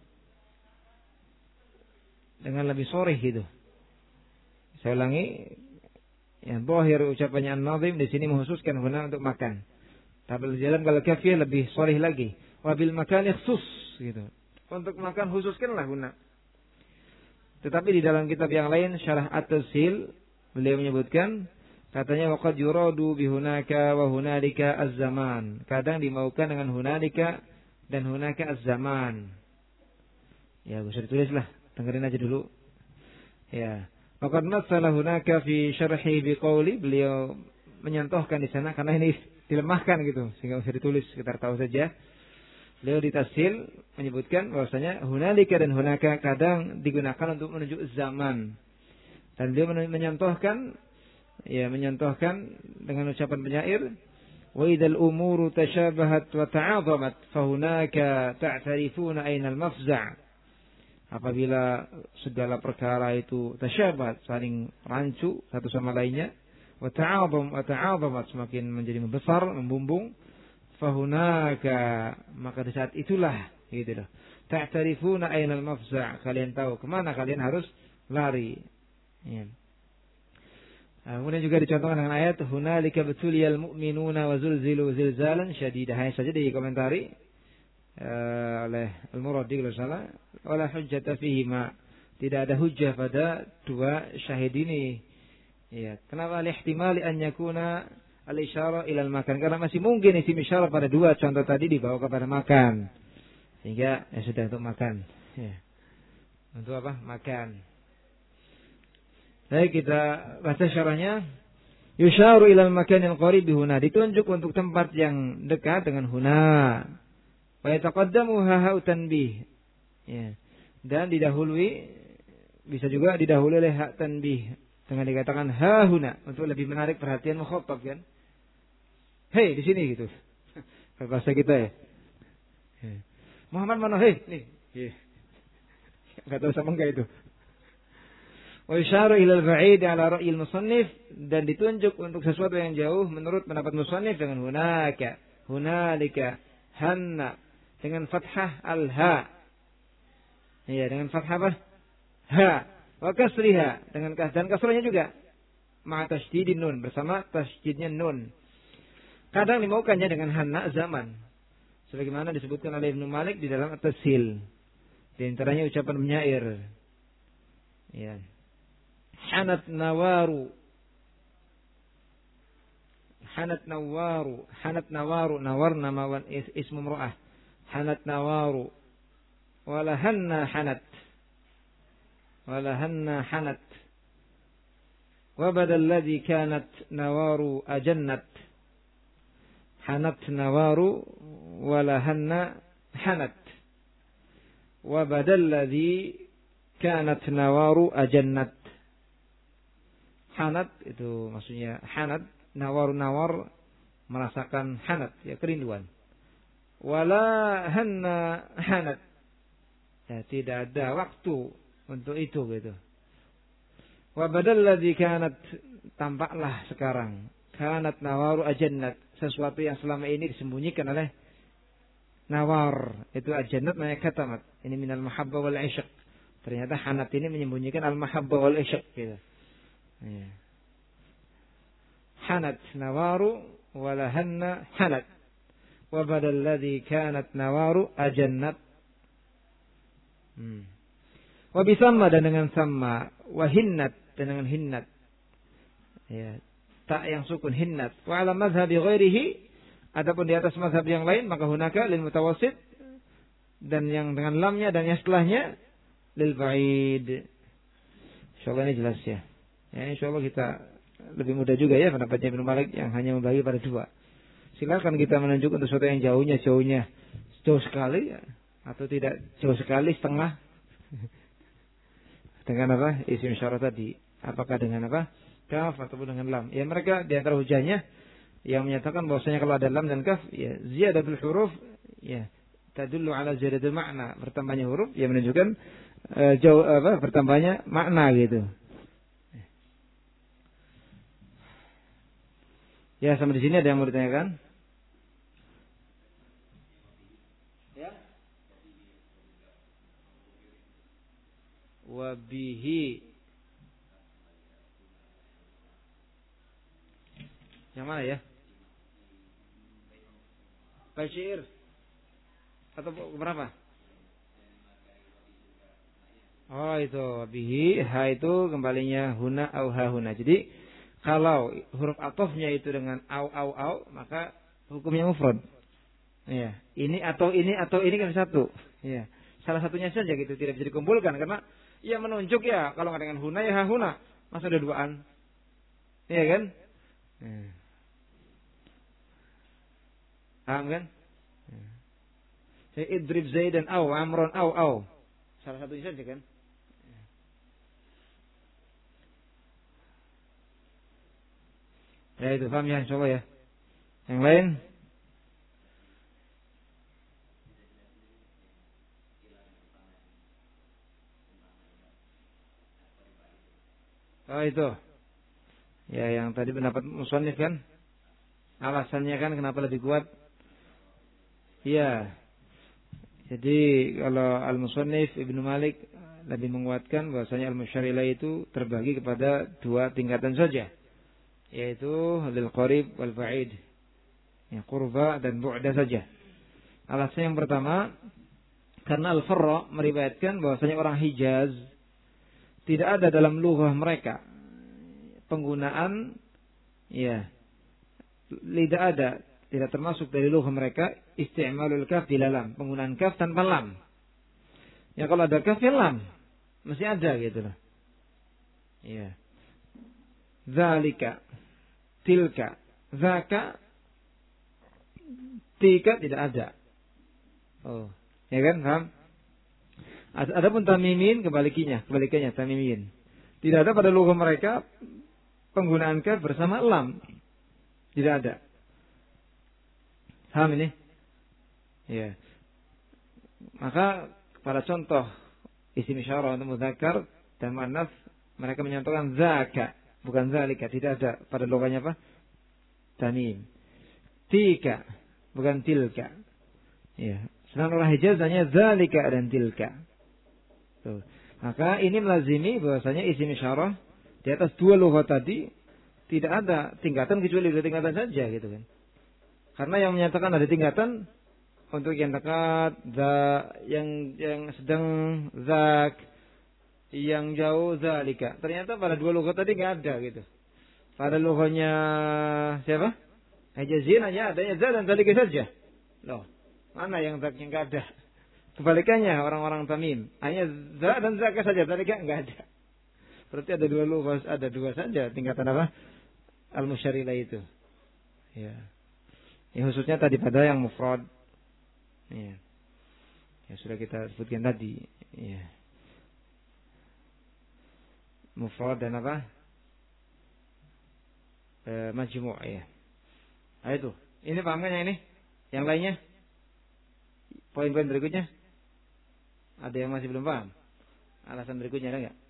dengan lebih sharih gitu. Saya ulangi, yang dhahir ucapannya An-Nazim di sini mengkhususkan huna untuk makan. Tapi di dalam Al-Kafiyah lebih sharih lagi. Wabil makan khusus gitu. Untuk makan khususkanlah huna. Tetapi di dalam kitab yang lain Syarah At-Tashil beliau menyebutkan, katanya waqad yuradu bihunaka wa hunalika az-zaman. Kadang dimaukan dengan hunalika dan hunaka az-zaman. Ya, bisa ditulislah, dengerin aja dulu. Ya. Waqad matsala hunaka fi syarhi biqauli, beliau menyentuhkan di sana karena ini dilemahkan gitu sehingga bisa ditulis, sekitar tahu saja. Beliau di Tashil menyebutkan bahwasanya hunalika dan hunaka kadang digunakan untuk menunjuk zaman. Dan beliau menyentuhkan dengan ucapan penyair, wa idzal umuru tashabahat wa ta'azamat fa hunaka ta'tarifuna aina al-mafza'. Apabila segala perkara itu tashabahat, saling rancu satu sama lainnya, wa ta'azamat semakin menjadi membesar, membumbung, fahunaka, maka di saat itulah gitu loh. Ta'tarifuna ainal mafza', kalian tahu kemana kalian harus lari. Ya. Kemudian juga dicontohkan dengan ayat hunalika btuliyal mu'minuna wa zulzilu zilzalan syadidah. Hanya saja dikomentari oleh Al-Muradi kalau salah, wala hujjata fihi ma, tidak ada hujjah pada dua syahid ini. Ya, kenapa? Lihtimali an yakuna al-isyarah ilal makan, karena masih mungkin isim isyarah pada dua contoh tadi dibawa kepada makan, sehingga ya sudah untuk makan ya. Untuk apa? Makan. Baik, kita baca syarahnya. Yusyaru ilal makan yang qarib bihuna, ditunjuk untuk tempat yang dekat dengan huna. Wa yataqaddamu ha'u tanbih ya. Dan didahului, bisa juga didahului oleh hak tanbih dengan dikatakan ha huna untuk lebih menarik perhatian mukhatab kan. Hei, di sini gitu. Bahasa kita ya. Muhammad mana? Hei, nih. Enggak tahu sama enggak itu. Wa isyaru ila al-ba'id ala ra'yi al-musannif, dan ditunjuk untuk sesuatu yang jauh menurut pendapat musannif dengan hunaka, hunalika, hanna dengan fathah al-ha. Iya, dengan fathah apa? Ha. Wa kasriha dengan dan kasrahnya juga. Ma tasydidin nun, bersama tasydidnya nun. Kadang dimaukannya dengan hanna zaman, sebagaimana disebutkan oleh Ibnu Malik di dalam At-Tashil. Di antaranya ucapan penyair. Ya. Hanat nawaru. Nawar nama ismu imra'ah. Hanat nawaru. Walahanna hanat. Wa badal ladzi kanat nawaru ajannat. Hanat nawaru walahanna hanat. Wa badal ladzi kanat nawaru ajannat. Hanat itu maksudnya hanat, nawar merasakan hanat, ya kerinduan. Wala hanna hanat. Ya, tidak ada waktu untuk itu gitu. Wa badal ladzi kanat, tampaklah sekarang kanat nawaru ajannat, sesuatu yang selama ini disembunyikan oleh nawar, itu ajannat namanya katamat. Ini minal mahabbah wal ishq. Ternyata hanat ini menyembunyikan al mahabbah wal ishq gitu. Ya. Hanat nawaru wala hanna hanat. Wa badal ladzi kanat nawaru ajannat. Wa bisamma, dan dengan sama, wa hinnat, dan dengan hinnat. Ya, tak yang sukun hinnat. Wa ala mazhabi ghairihi, adapun di atas mazhab yang lain maka hunaka lil mutawassit, dan yang dengan lamnya dan yang setelahnya lil ba'id. Insyaallah ini jelas ya. Ya, insyaallah kita lebih mudah juga ya pendapatnya Ibnu Malik yang hanya membagi pada dua. Silakan kita menunjukkan sesuatu yang jauh sekali ya, atau tidak jauh sekali, setengah. Dengan apa? Isim isyarah tadi. Apakah dengan apa? Kaf ataupun dengan lam. Ya, mereka di antara hujahnya yang menyatakan bahwasanya kalau ada lam dan kaf, ya ziyadatul huruf ya tadullu ala ziyadatul makna. Bertambahnya huruf ya menunjukkan bertambahnya makna gitu. Ya, sampai di sini ada yang mau ditanyakan? Ya. Wabihi. Yang mana ya? Bashir. Atau berapa? Oh, itu wabihi. Ha itu kembalinya huna au ha huna. Jadi kalau huruf atofnya itu dengan au, maka hukumnya mufrad. Ya, ini atau ini kan satu. Ya, salah satunya saja gitu, tidak bisa dikumpulkan karena ia menunjuk ya kalau nggak dengan huna ya ha huna, masa ada duaan. Iya kan? Ya. Paham kan? Ya. Saya idrib zaidan au amron au. Salah satunya saja kan? Ya itu paham ya insyaallah ya. Yang lain? Oh itu. Ya yang tadi pendapat musannif kan? Alasannya kan kenapa lebih kuat? Iya. Jadi kalau al-musannif Ibnu Malik lebih menguatkan bahwasanya al-musyarrilah itu terbagi kepada dua tingkatan saja. Yaitu lil qarib wal ba'id. Ya, qurba dan bu'da saja. Alasan yang pertama karena Al-Farra meriwayatkan bahwasanya orang Hijaz tidak ada dalam lughah mereka penggunaan ya tidak termasuk dari lughah mereka isti'malul kaf bila lam, penggunaan kaf tanpa lam. Ya kalau ada kaf ya lam mesti ada gitu loh. Iya. Zalika, tilka, zaka, tika tidak ada. Oh, ya kan? Paham? Adapun tamimin kebalikannya tamimin. Tidak ada pada lughah mereka penggunaan kaf bersama lam. Tidak ada. Paham ini? Ya. Maka pada contoh isim isyarah untuk mudzakkar dan muannats mereka menyatakan zaka, bukan zalika, tidak ada pada loganya apa? Tamim. Tika, bukan tilka. Ya. Sedangkan orang Hijaz hanya zalika dan tilka. Tuh. Maka ini melazimi bahwasanya isim isyarah di atas dua lughat tadi tidak ada tingkatan kecuali dua tingkatan saja gitu kan. Karena yang menyatakan ada tingkatan untuk yang dekat, yang sedang zak, yang jauh zalika. Ternyata pada dua lughat tadi nggak ada gitu. Pada lughahnya siapa? Hijazin hanya adanya za dan zalika saja. Loh, mana yang zaknya nggak ada? Kebalikannya orang-orang Tamim hanya za dan zaka saja, zalika nggak ada. Berarti ada dua lughah, ada dua saja tingkatan apa? Al-musyarrilah itu. Ya. Ya khususnya tadi pada yang mufrad. Ya. Ya sudah kita sebutkan tadi, ya. Mufrad dan apa? Majmu', ya. Nah, itu. Ini pahamnya yang ini? Yang lainnya? Poin-poin berikutnya? Ada yang masih belum paham? Alasan berikutnya ada enggak?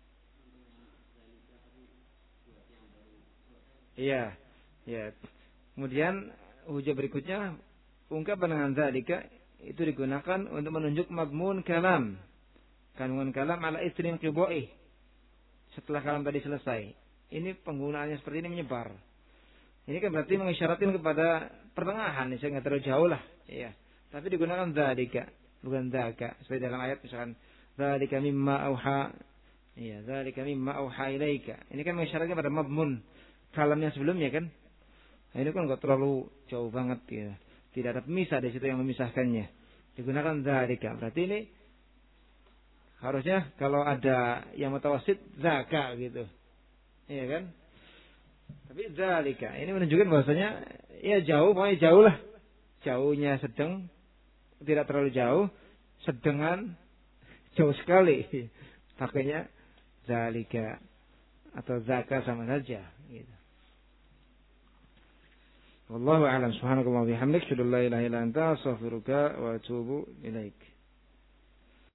Iya. Ya. Kemudian hujah berikutnya, ungkapan dengan zalika itu digunakan untuk menunjuk madmun kalam. Kandungan kalam ala istrin qiboi. Setelah kalam tadi selesai. Ini penggunaannya seperti ini menyebar. Ini kan berarti mengisyaratkan kepada pertengahan, saya nggak terlalu jauh lah, ya. Tapi digunakan zalika, bukan zaka. Seperti dalam ayat misalkan zalika mimma auha, ya, zalika mimma auha ilaika. Ini kan mengisyaratkan pada madmun kalam yang sebelumnya kan. Nah, ini kan nggak terlalu jauh banget, ya. Tidak ada pemisah di situ yang memisahkannya. Digunakan zalika. Berarti ini harusnya kalau ada yang mutawasid zaka gitu, iya kan? Tapi zalika ini menunjukkan bahwasanya ya jauh, pokoknya jauh lah. Jauhnya sedang, tidak terlalu jauh, sedengan jauh sekali. Pakainya zalika atau zaka sama saja gitu. Wallahu a'lam. Subhanakallah wa bihamdik, asyhadu an la ilaha illa anta, astaghfiruka wa atubu ilaik.